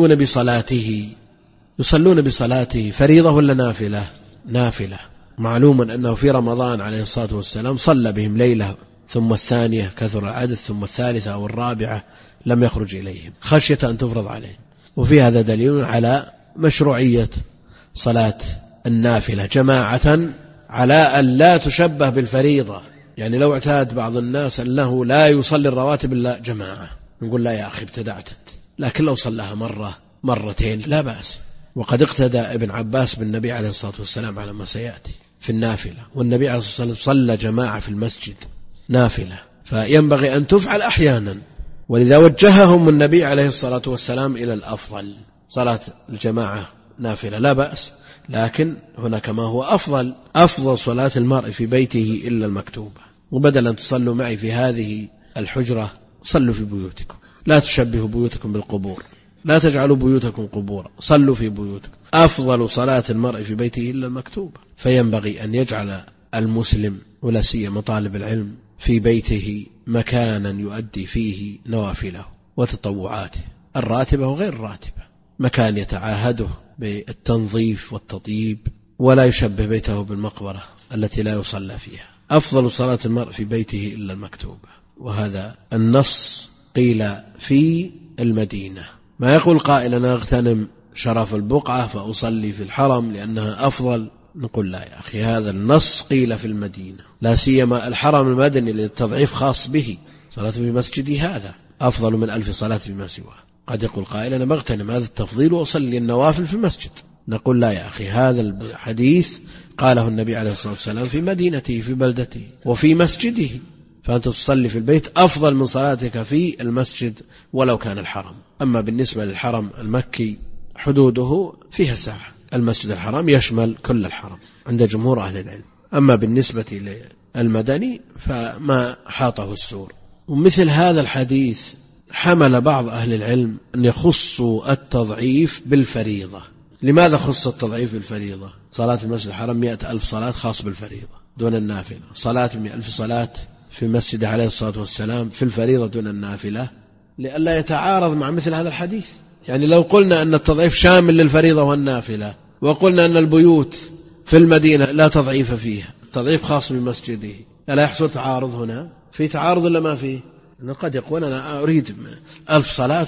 يصلون بصلاته فريضة ولا نافلة؟ نافلة. معلوم أنه في رمضان عليه الصلاة والسلام صلى بهم ليلة، ثم الثانية كثر العدد، ثم الثالثة أو الرابعة لم يخرج إليهم خشية أن تفرض عليهم. وفي هذا دليل على مشروعية صلاة النافلة جماعة، على أن لا تشبه بالفريضة. يعني لو اعتاد بعض الناس أنه لا يصلي الرواتب إلا جماعة، نقول لا يا أخي ابتدعت، لكن لو صلىها مرة مرتين لا بأس. وقد اقتدى ابن عباس بالنبي عليه الصلاة والسلام على ما سيأتي في النافلة، والنبي عليه الصلاة والسلام صلى جماعة في المسجد نافلة، فينبغي أن تفعل أحيانا. ولذا وجههم النبي عليه الصلاة والسلام إلى الأفضل، صلاة الجماعة نافلة لا بأس، لكن هناك ما هو أفضل صلاة المرء في بيته إلا المكتوبة. وبدلا أن تصلوا معي في هذه الحجرة صلوا في بيوتكم، لا تشبهوا بيوتكم بالقبور، لا تجعلوا بيوتكم قبورا، صلوا في بيوتكم. أفضل صلاة المرء في بيته إلا المكتوبة. فينبغي أن يجعل المسلم ولا سيما طالب العلم في بيته مكانا يؤدي فيه نوافله وتطوعاته الراتبة وغير الراتبة، مكان يتعاهده بالتنظيف والتطيب، ولا يشبه بيته بالمقبرة التي لا يصلى فيها. أفضل صلاة المرء في بيته إلا المكتوبة، وهذا النص قيل في المدينة. ما يقول قائل أنا أغتنم شرف البقعة فأصلي في الحرم لأنها أفضل، نقول لا يا أخي، هذا النص قيل في المدينة، لا سيما الحرم المدني للتضعيف خاص به، صلاة في مسجدي هذا أفضل من 1000 صلاة فيما سواه. قد يقول قائل أنا بغتنم هذا التفضيل وأصلي النوافل في المسجد، نقول لا يا أخي، هذا الحديث قاله النبي عليه الصلاة والسلام في مدينته في بلدته وفي مسجده، فأنت تصلي في البيت أفضل من صلاتك في المسجد ولو كان الحرم. أما بالنسبة للحرم المكي حدوده فيها ساعة، المسجد الحرام يشمل كل الحرم عند جمهور أهل العلم. أما بالنسبة للمدني فما حاطه السور. ومثل هذا الحديث حمل بعض أهل العلم أن يخصوا التضعيف بالفريضة. لماذا خص التضعيف بالفريضة؟ صلاة المسجد الحرام 100,000 صلاة خاص بالفريضة دون النافلة، صلاة 100,000 صلاة في مسجد عليه الصلاة والسلام في الفريضة دون النافلة، لئلا يتعارض مع مثل هذا الحديث. يعني لو قلنا أن التضعيف شامل للفريضة والنافلة، وقلنا أن البيوت في المدينة لا تضعيف فيها، التضعيف خاص بمسجده، ألا يحصل تعارض هنا؟ في تعارض ولا ما فيه؟ أنه قد يقول أنا أريد 1000 صلاة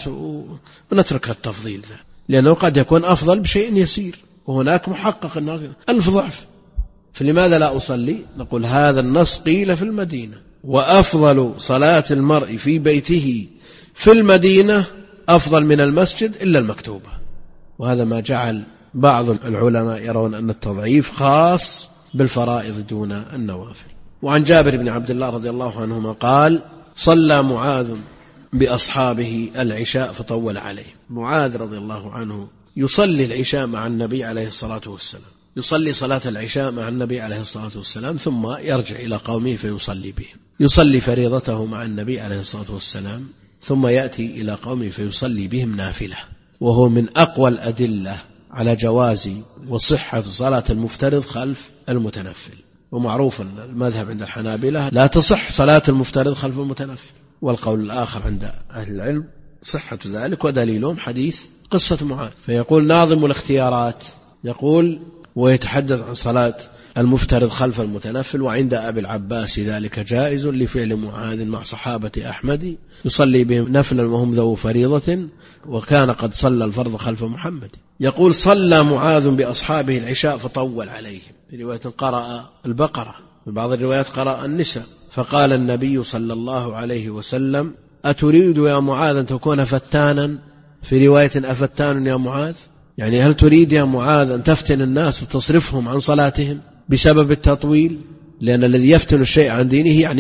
ونترك التفضيل ذا، لأنه قد يكون أفضل بشيء يسير، وهناك محقق أنه 1000 ضعف، فلماذا لا أصلي؟ نقول هذا النص قيل في المدينة، وأفضل صلاة المرء في بيته في المدينة أفضل من المسجد إلا المكتوبة. وهذا ما جعل بعض العلماء يرون أن التضعيف خاص بالفرائض دون النوافل. وعن جابر بن عبد الله رضي الله عنهما قال صلى معاذ بأصحابه العشاء فطول عليه. معاذ رضي الله عنه يصلي العشاء مع النبي عليه الصلاة والسلام، يصلي صلاة العشاء مع النبي عليه الصلاة والسلام، ثم يرجع إلى قومه فيصلي بهم، يصلي فريضته مع النبي عليه الصلاة والسلام، ثم يأتي إلى قومه فيصلي بهم نافلة. وهو من أقوى الأدلة على جواز وصحة صلاة المفترض خلف المتنفل. ومعروف أن المذهب عند الحنابلة لا تصح صلاة المفترض خلف المتنفل، والقول الآخر عند أهل العلم صحة ذلك، ودليلهم حديث قصة معاذ. فيقول ناظم الاختيارات، يقول ويتحدث عن صلاة المفترض خلف المتنفل. وعند أبي العباس ذلك جائز لفعل معاذ مع صحابة أحمد يصلي بهم نفلا وهم ذو فريضة، وكان قد صلى الفرض خلف محمد. يقول صلى معاذ بأصحابه العشاء فطول عليهم، في رواية قرأ البقرة، في بعض الروايات قرأ النساء، فقال النبي صلى الله عليه وسلم أتريد يا معاذ أن تكون فتانا؟ في رواية أفتان يا معاذ، يعني هل تريد يا معاذ أن تفتن الناس وتصرفهم عن صلاتهم بسبب التطويل؟ لأن الذي يفتن الشيء عن دينه يعني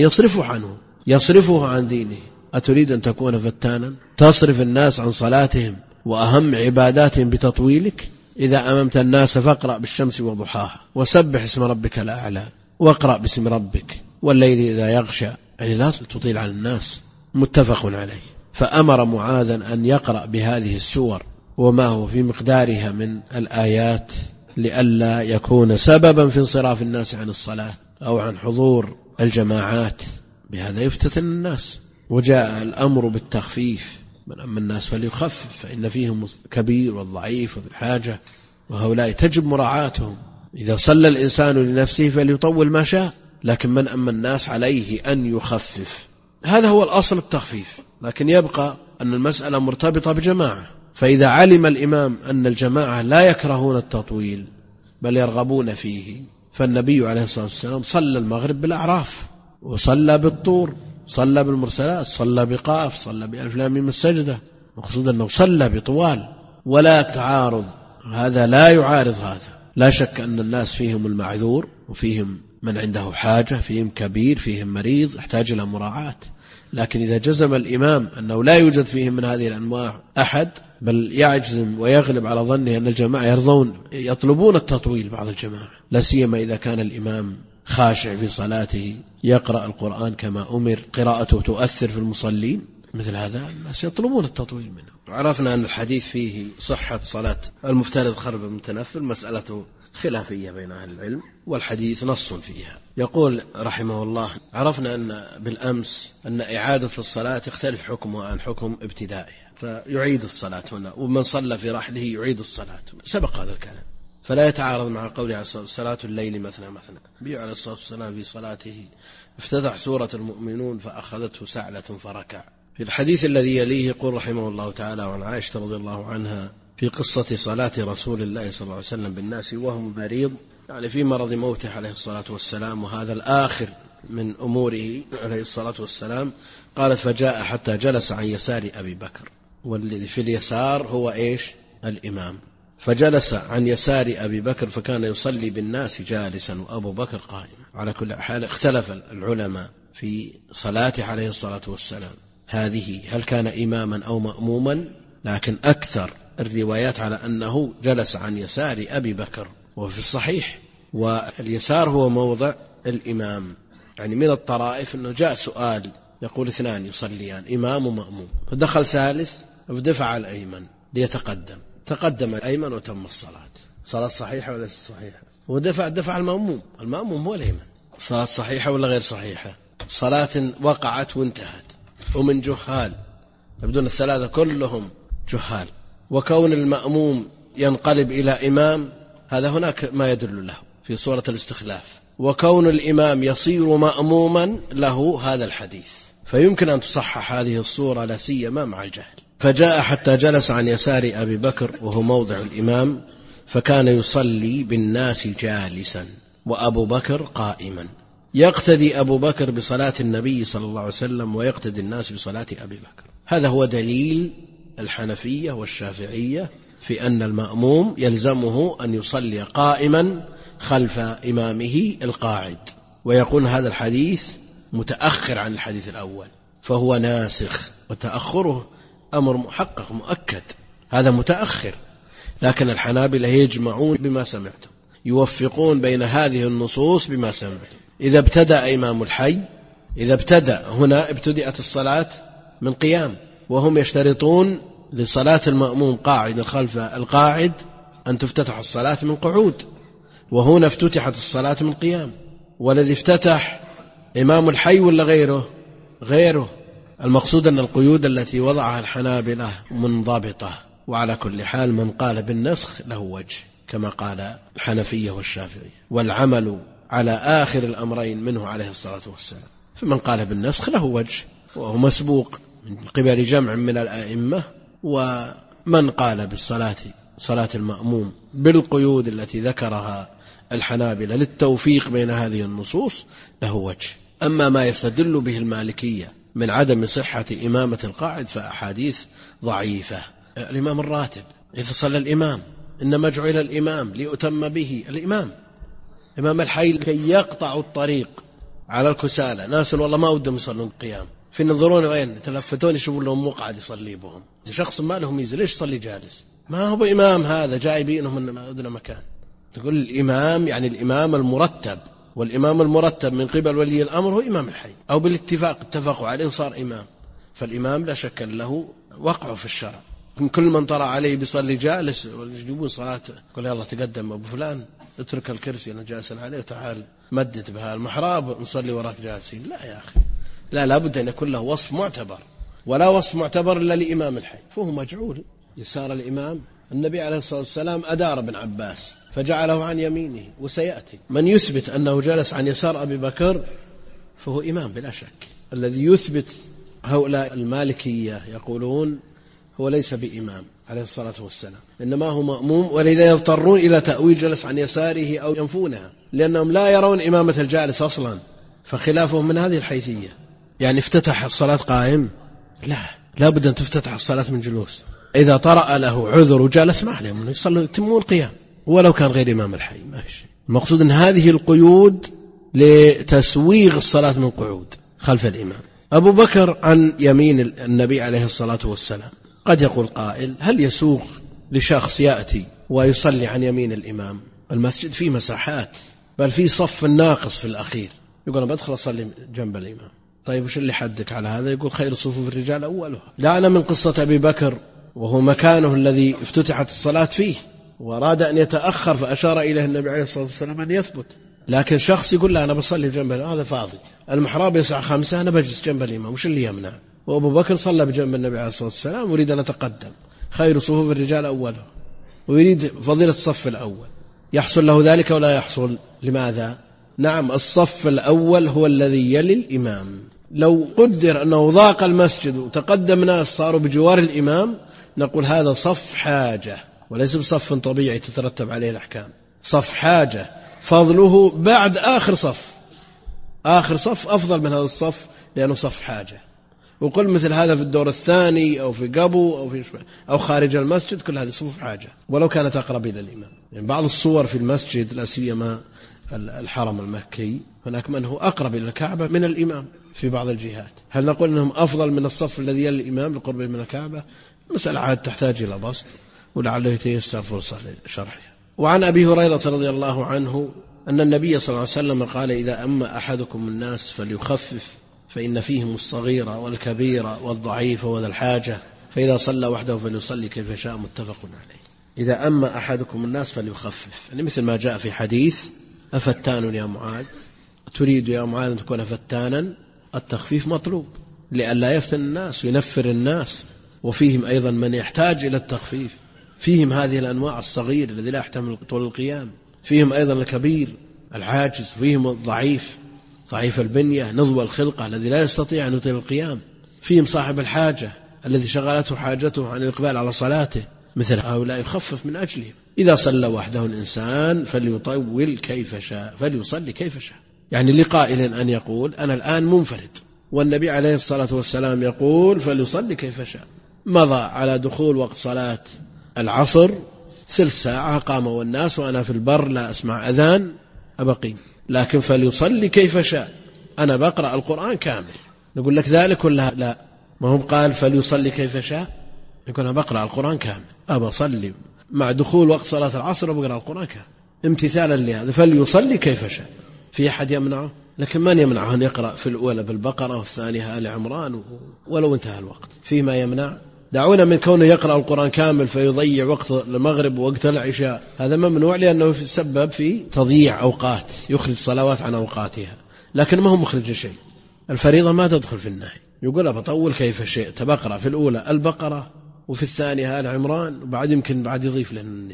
يصرفه عن دينه. أتريد أن تكون فتانا تصرف الناس عن صلاتهم وأهم عباداتهم بتطويلك؟ إذا أممت الناس فاقرأ بالشمس وضحاها وسبح اسم ربك الأعلى واقرأ باسم ربك والليل إذا يغشى، يعني لا تطيل على الناس. متفق عليه. فأمر معاذا أن يقرأ بهذه السور وما هو في مقدارها من الآيات لئلا يكون سببا في انصراف الناس عن الصلاة أو عن حضور الجماعات، بهذا يفتتن الناس. وجاء الأمر بالتخفيف، من أما الناس فليخفف فإن فيهم كبير والضعيف وذي الحاجة، وهؤلاء تجب مراعاتهم. إذا صلى الإنسان لنفسه فليطول ما شاء، لكن من أما الناس عليه أن يخفف. هذا هو الأصل التخفيف، لكن يبقى أن المسألة مرتبطة بجماعة. فإذا علم الإمام أن الجماعة لا يكرهون التطويل بل يرغبون فيه، فالنبي عليه الصلاة والسلام صلى المغرب بالأعراف، وصلى بالطور، صلى بالمرسلات، صلى بقاف، صلى بألف لام ميم السجدة. مقصود أنه صلى بطوال ولا تعارض، هذا لا يعارض هذا. لا شك أن الناس فيهم المعذور وفيهم من عنده حاجة، فيهم كبير، فيهم مريض يحتاج إلى مراعاة، لكن إذا جزم الإمام أنه لا يوجد فيهم من هذه الأنواع أحد، بل يعجزم ويغلب على ظنه أن الجماعة يطلبون التطويل، بعض الجماعة لا سيما إذا كان الإمام خاشع في صلاته يقرأ القرآن كما أمر، قراءته تؤثر في المصلين، مثل هذا الناس يطلبون التطويل منه. عرفنا أن الحديث فيه صحة صلاة المفترض خلف المتنفل، مسألة خلافية بين أهل العلم، والحديث نص فيها. يقول رحمه الله: عرفنا أن بالأمس أن إعادة الصلاة يختلف حكمها عن حكم ابتدائها، فيعيد الصلاة هنا، ومن صلى في رحله يعيد الصلاة، سبق هذا الكلام، فلا يتعارض مع قوله عليه الصلاة والسلام صلاة الليل مثنى مثنى. النبي عليه الصلاة والسلام في صلاته افتتح سورة المؤمنون فأخذته سعلة فركع. في الحديث الذي يليه يقول رحمه الله تعالى عن عائشة رضي الله عنها في قصة صلاة رسول الله صلى الله عليه وسلم بالناس وهو مريض، يعني في مرض موته عليه الصلاة والسلام، وهذا الآخر من أموره عليه الصلاة والسلام. قالت: فجاء حتى جلس عن يسار أبي بكر، والذي في اليسار هو إيش؟ الإمام. فجلس عن يسار أبي بكر فكان يصلي بالناس جالسا وأبو بكر قائما. على كل حال اختلف العلماء في صلاته عليه الصلاة والسلام هذه، هل كان إماما أو مأموما؟ لكن أكثر الروايات على أنه جلس عن يسار أبي بكر، وفي الصحيح، واليسار هو موضع الإمام. يعني من الطرائف أنه جاء سؤال يقول اثنان يصليان إمام ومأموم، فدخل ثالث فدفع الأيمن ليتقدم، تقدم الأيمن وتم الصلاة. صلاة صحيحة ولا صحيحة؟ ودفع المأموم هو الأيمن. صلاة صحيحة ولا غير صحيحة؟ صلاة وقعت وانتهت ومن جهال، يبدون الثلاثة كلهم جهال، وكون المأموم ينقلب إلى إمام هذا هناك ما يدل له في صورة الاستخلاف، وكون الإمام يصير مأموما له هذا الحديث، فيمكن أن تصحح هذه الصورة لا سيما مع الجهل. فجاء حتى جلس عن يسار أبي بكر وهو موضع الإمام، فكان يصلي بالناس جالسا وأبو بكر قائما، يقتدي أبو بكر بصلاة النبي صلى الله عليه وسلم ويقتدي الناس بصلاة أبي بكر. هذا هو دليل الحنفية والشافعية في أن المأموم يلزمه أن يصلي قائما خلف إمامه القاعد، ويقول هذا الحديث متأخر عن الحديث الأول فهو ناسخ، وتأخره أمر محقق مؤكد، هذا متأخر. لكن الحنابلة يجمعون بما سمعتم، يوفقون بين هذه النصوص بما سمعتم. إذا ابتدأ إمام الحي، إذا ابتدأ هنا ابتدأت الصلاة من قيام، وهم يشترطون لصلاة المأموم قاعد خلف القاعد أن تفتتح الصلاة من قعود، وهنا افتتحت الصلاة من قيام. والذي افتتح إمام الحي ولا غيره؟ المقصود أن القيود التي وضعها الحنابلة منضبطة. وعلى كل حال من قال بالنسخ له وجه، كما قال الحنفية والشافعية، والعمل على آخر الأمرين منه عليه الصلاة والسلام. فمن قال بالنسخ له وجه وهو مسبوق من قبل جمع من الأئمة، ومن قال بالصلاة صلاة المأموم بالقيود التي ذكرها الحنابلة للتوفيق بين هذه النصوص له وجه. أما ما يستدل به المالكية من عدم صحة إمامة القاعد فأحاديث ضعيفة. الإمام الراتب إذا صلى الإمام إنما جعل الإمام ليؤتم به، الإمام إمام الحي كي يقطع الطريق على الكسالى، ناس والله ما ودهم يصلون قيام، في ينظرون وين يتلفتون يشوفون لهم مقعد يصلي بهم، شخص ما لهم ميزة ليش يصلي جالس؟ ما هو بإمام هذا جايبينه من أدنى مكان. تقول الإمام يعني الإمام المرتب، والإمام المرتب من قبل ولي الأمر هو إمام الحي، أو بالاتفاق اتفقوا عليه وصار إمام. فالإمام لا شك له وقعه في الشرع. كل من طرأ عليه بيصلي جالس ويجيبون صلاته يقول يلا تقدم أبو فلان اترك الكرسي أنا جالس عليه وتعال مدد بها المحراب نصلي وراك جالسين. لا يا أخي، لا، لابد أن يكون له وصف معتبر، ولا وصف معتبر إلا لإمام الحي، فهو مجعول يسار الإمام. النبي عليه الصلاة والسلام أدار ابن عباس فجعله عن يمينه، وسيأتي من يثبت أنه جلس عن يسار أبي بكر فهو إمام بلا شك. الذي يثبت هؤلاء المالكية يقولون هو ليس بإمام عليه الصلاة والسلام، إنما هو مأموم، ولذا يضطرون إلى تأويل جلس عن يساره أو ينفونها، لأنهم لا يرون إمامة الجالس أصلا، فخلافهم من هذه الحيثية. يعني افتتح الصلاة قائم، لا بد أن تفتتح الصلاة من جلوس. إذا طرأ له عذر وجالس ما عليهم يصلوا يتمون قيام ولو كان غير إمام الحي، ما في شيء. المقصود أن هذه القيود لتسويغ الصلاة من قعود خلف الإمام. أبو بكر عن يمين النبي عليه الصلاة والسلام. قد يقول قائل هل يسوغ لشخص يأتي ويصلي عن يمين الإمام؟ المسجد فيه مساحات، بل فيه صف الناقص في الأخير، يقول أنا بدخل أصلي جنب الإمام. طيب وش اللي حدك على هذا؟ يقول خير صفوف الرجال أولها. دعنا من قصة أبي بكر وهو مكانه الذي افتتحت الصلاة فيه، وأراد أن يتأخر فأشار إليه النبي عليه الصلاة والسلام أن يثبت. لكن شخص يقول لا أنا بصلي جنب هذا فاضي، المحراب يسع 5 أنا بجلس جنب الإمام، وش اللي يمنع؟ وأبو بكر صلى بجنب النبي عليه الصلاة والسلام ويريد أن يتقدم، خير صفوف الرجال أولها، ويريد فضيلة الصف الأول. يحصل له ذلك ولا يحصل؟ لماذا؟ نعم، الصف الأول هو الذي يلي الإمام. لو قدر أنه ضاق المسجد وتقدم ناس صاروا بجوار الإمام نقول هذا صف حاجة وليس بصف طبيعي تترتب عليه الأحكام. صف حاجة فضله بعد آخر صف، آخر صف أفضل من هذا الصف لأنه صف حاجة. وقل مثل هذا في الدور الثاني أو في قبو أو خارج المسجد، كل هذه صفوف حاجة ولو كانت أقرب إلى الإمام. يعني بعض الصور في المسجد لا سيما الحرم المكي هناك من هو أقرب إلى الكعبة من الإمام في بعض الجهات، هل نقول أنهم أفضل من الصف الذي يلي الإمام لقرب من الكعبة؟ مسألة عاد تحتاج إلى بسط ولعله يتيسر فرصة لشرحها. وعن أبي هريرة رضي الله عنه أن النبي صلى الله عليه وسلم قال إذا أما أحدكم الناس فليخفف فإن فيهم الصغير والكبير والضعيف وذا الحاجة، فإذا صلى وحده فليصلي كيف شاء، متفق عليه. إذا أما أحدكم الناس فليخفف، يعني مثل ما جاء في حديث أفتان يا معاذ، تريد يا معاذ أن تكون فتانا؟ التخفيف مطلوب لئلا يفتن الناس وينفر الناس، وفيهم أيضا من يحتاج إلى التخفيف، فيهم هذه الأنواع الصغير الذي لا يحتمل طول القيام، فيهم أيضا الكبير العاجز، فيهم الضعيف ضعيف البنية نضوى الخلقة الذي لا يستطيع أن يطيل القيام، فيهم صاحب الحاجة الذي شغلته حاجته عن الإقبال على صلاته، مثل هؤلاء يخفف من أجلهم. إذا صلى وحده الإنسان فليطول كيف شاء، فليصلي كيف شاء. يعني لقائل أن يقول أنا الآن منفرد والنبي عليه الصلاة والسلام يقول فليصلي كيف شاء، مضى على دخول وقت صلاة العصر ثلث ساعة قام والناس وأنا في البر لا أسمع أذان أبقيم، لكن فليصلي كيف شاء، أنا بقرأ القرآن كامل. نقول لك ذلك ولا لا؟ ما هم قال فليصلي كيف شاء، يقول أنا بقرأ القرآن كامل، أبا صلي مع دخول وقت صلاة العصر وبقرأ القرآن كامل امتثالا لهذا، فليصلي كيف شاء. في أحد يمنعه؟ لكن من يمنعه أن يقرأ في الأولى بالبقرة والثانية آل عمران ولو انتهى الوقت؟ فيما يمنع؟ دعونا من كونه يقرأ القرآن كامل فيضيع وقت المغرب ووقت العشاء، هذا ممنوع لأنه يسبب في تضييع أوقات، يخرج صلوات عن أوقاتها، لكن ما هو مخرج شيء. الفريضة ما تدخل في النهي، يقول بطول كيف شيء، تبقرأ في الأولى البقرة وفي الثانية آل عمران وبعد يمكن بعد يضيف لنا النساء،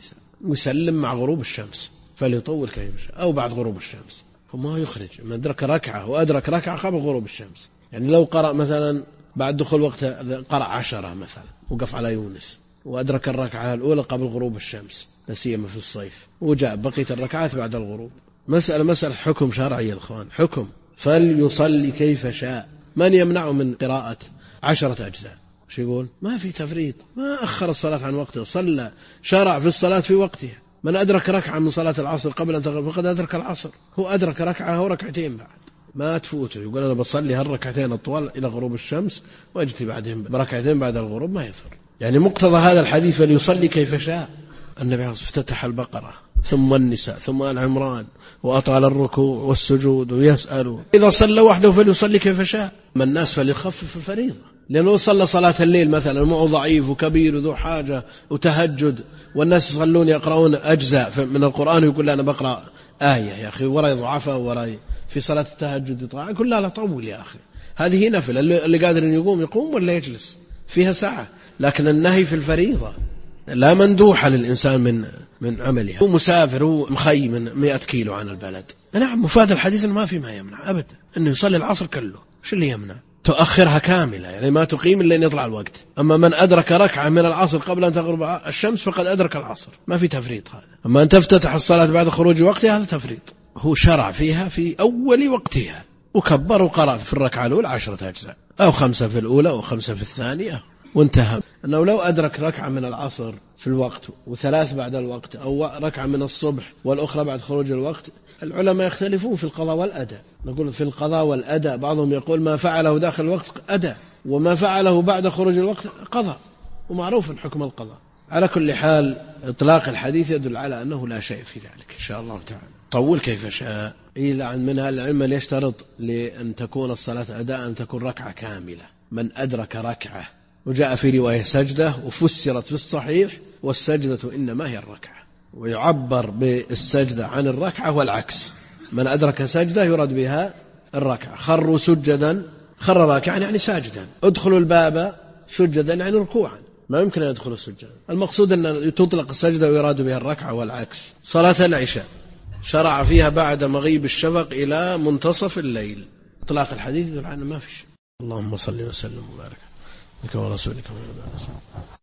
ويسلم مع غروب الشمس، فليطول كيف شاء أو بعد غروب الشمس. وما يخرج من أدرك ركعة وأدرك ركعة قبل غروب الشمس. يعني لو قرأ مثلا بعد دخول وقت، قرأ 10 مثلا وقف على يونس وأدرك الركعة الأولى قبل غروب الشمس، لا سيما في الصيف، وجاء بقية الركعات بعد الغروب. مسألة حكم شرعي يا الأخوان، حكم. فليصلي كيف شاء. من يمنعه من قراءة 10 أجزاء؟ شو يقول؟ ما في تفريط، ما أخر الصلاة عن وقتها، صلى شرع في الصلاة في وقتها. من أدرك ركعة من صلاة العصر قبل أن تغرب فقد أدرك العصر، هو أدرك ركعة أو ركعتين بعد، ما تفوته. يقول أنا بصلي هالركعتين الطوال إلى غروب الشمس وأجتي بعدهم بركعتين بعد الغروب، ما يصير. يعني مقتضى هذا الحديث فليصلي كيف شاء. النبي افتتح البقرة ثم النساء ثم آل عمران وأطال الركوع والسجود ويسأل. إذا صلى وحده فليصلي كيف شاء. ما الناس فليخفف الفريضة، لأنه صلى صلاة الليل مثلا معه ضعيف وكبير وذو حاجة وتهجد، والناس يصلون يقرؤون أجزاء من القرآن ويقول أنا بقرأ آية، يا أخي وراي ضعفة وراي في صلاة التهجد طاعة، كلها لا طول يا أخي. هذه نفل، اللي قادر يقوم ولا يجلس فيها ساعة. لكن النهي في الفريضة لا مندوحة للإنسان من عملها. هو مسافر، هو مخيم 100 كيلو عن البلد، نعم مفاد الحديث ما في ما يمنع أبدا أنه يصلي العصر كله. شو اللي يمنع؟ تؤخرها كاملة، يعني ما تقيم إلا أن يطلع الوقت. أما من أدرك ركعة من العصر قبل أن تغرب الشمس فقد أدرك العصر، ما في تفريط هذا. أما أن تفتتح الصلاة بعد خروج وقتها هذا تفريط. هو شرع فيها في أول وقتها وكبر وقرأ في الركعة الأولى 10 أجزاء أو 5 في الأولى أو 5 في الثانية وانتهى. أنه لو أدرك ركعة من العصر في الوقت و3 بعد الوقت، أو ركعة من الصبح والأخرى بعد خروج الوقت، العلماء يختلفون في القضاء والأداء. نقول في القضاء والأداء بعضهم يقول ما فعله داخل الوقت أداء، وما فعله بعد خروج الوقت قضاء، ومعروف حكم القضاء. على كل حال إطلاق الحديث يدل على أنه لا شيء في ذلك إن شاء الله تعالى. طول كيف شاء. إلا من العلم يشترط لأن تكون الصلاة أداء أن تكون ركعة كاملة. من أدرك ركعة، وجاء في رواية سجدة وفسرت في الصحيح والسجدة إنما هي الركعة، ويعبر بالسجدة عن الركعة والعكس. من أدرك سجدة يراد بها الركعة. خروا سجدا، خر راكعا يعني ساجدا. ادخلوا الباب سجدا يعني ركوعا، ما يمكن أن يدخلوا سجدا. المقصود أن تطلق السجدة ويراد بها الركعة والعكس. صلاة العشاء شرع فيها بعد مغيب الشفق إلى منتصف الليل. إطلاق الحديث يدل على ما في شيء. اللهم صل وسلم وبارك على ورسولك.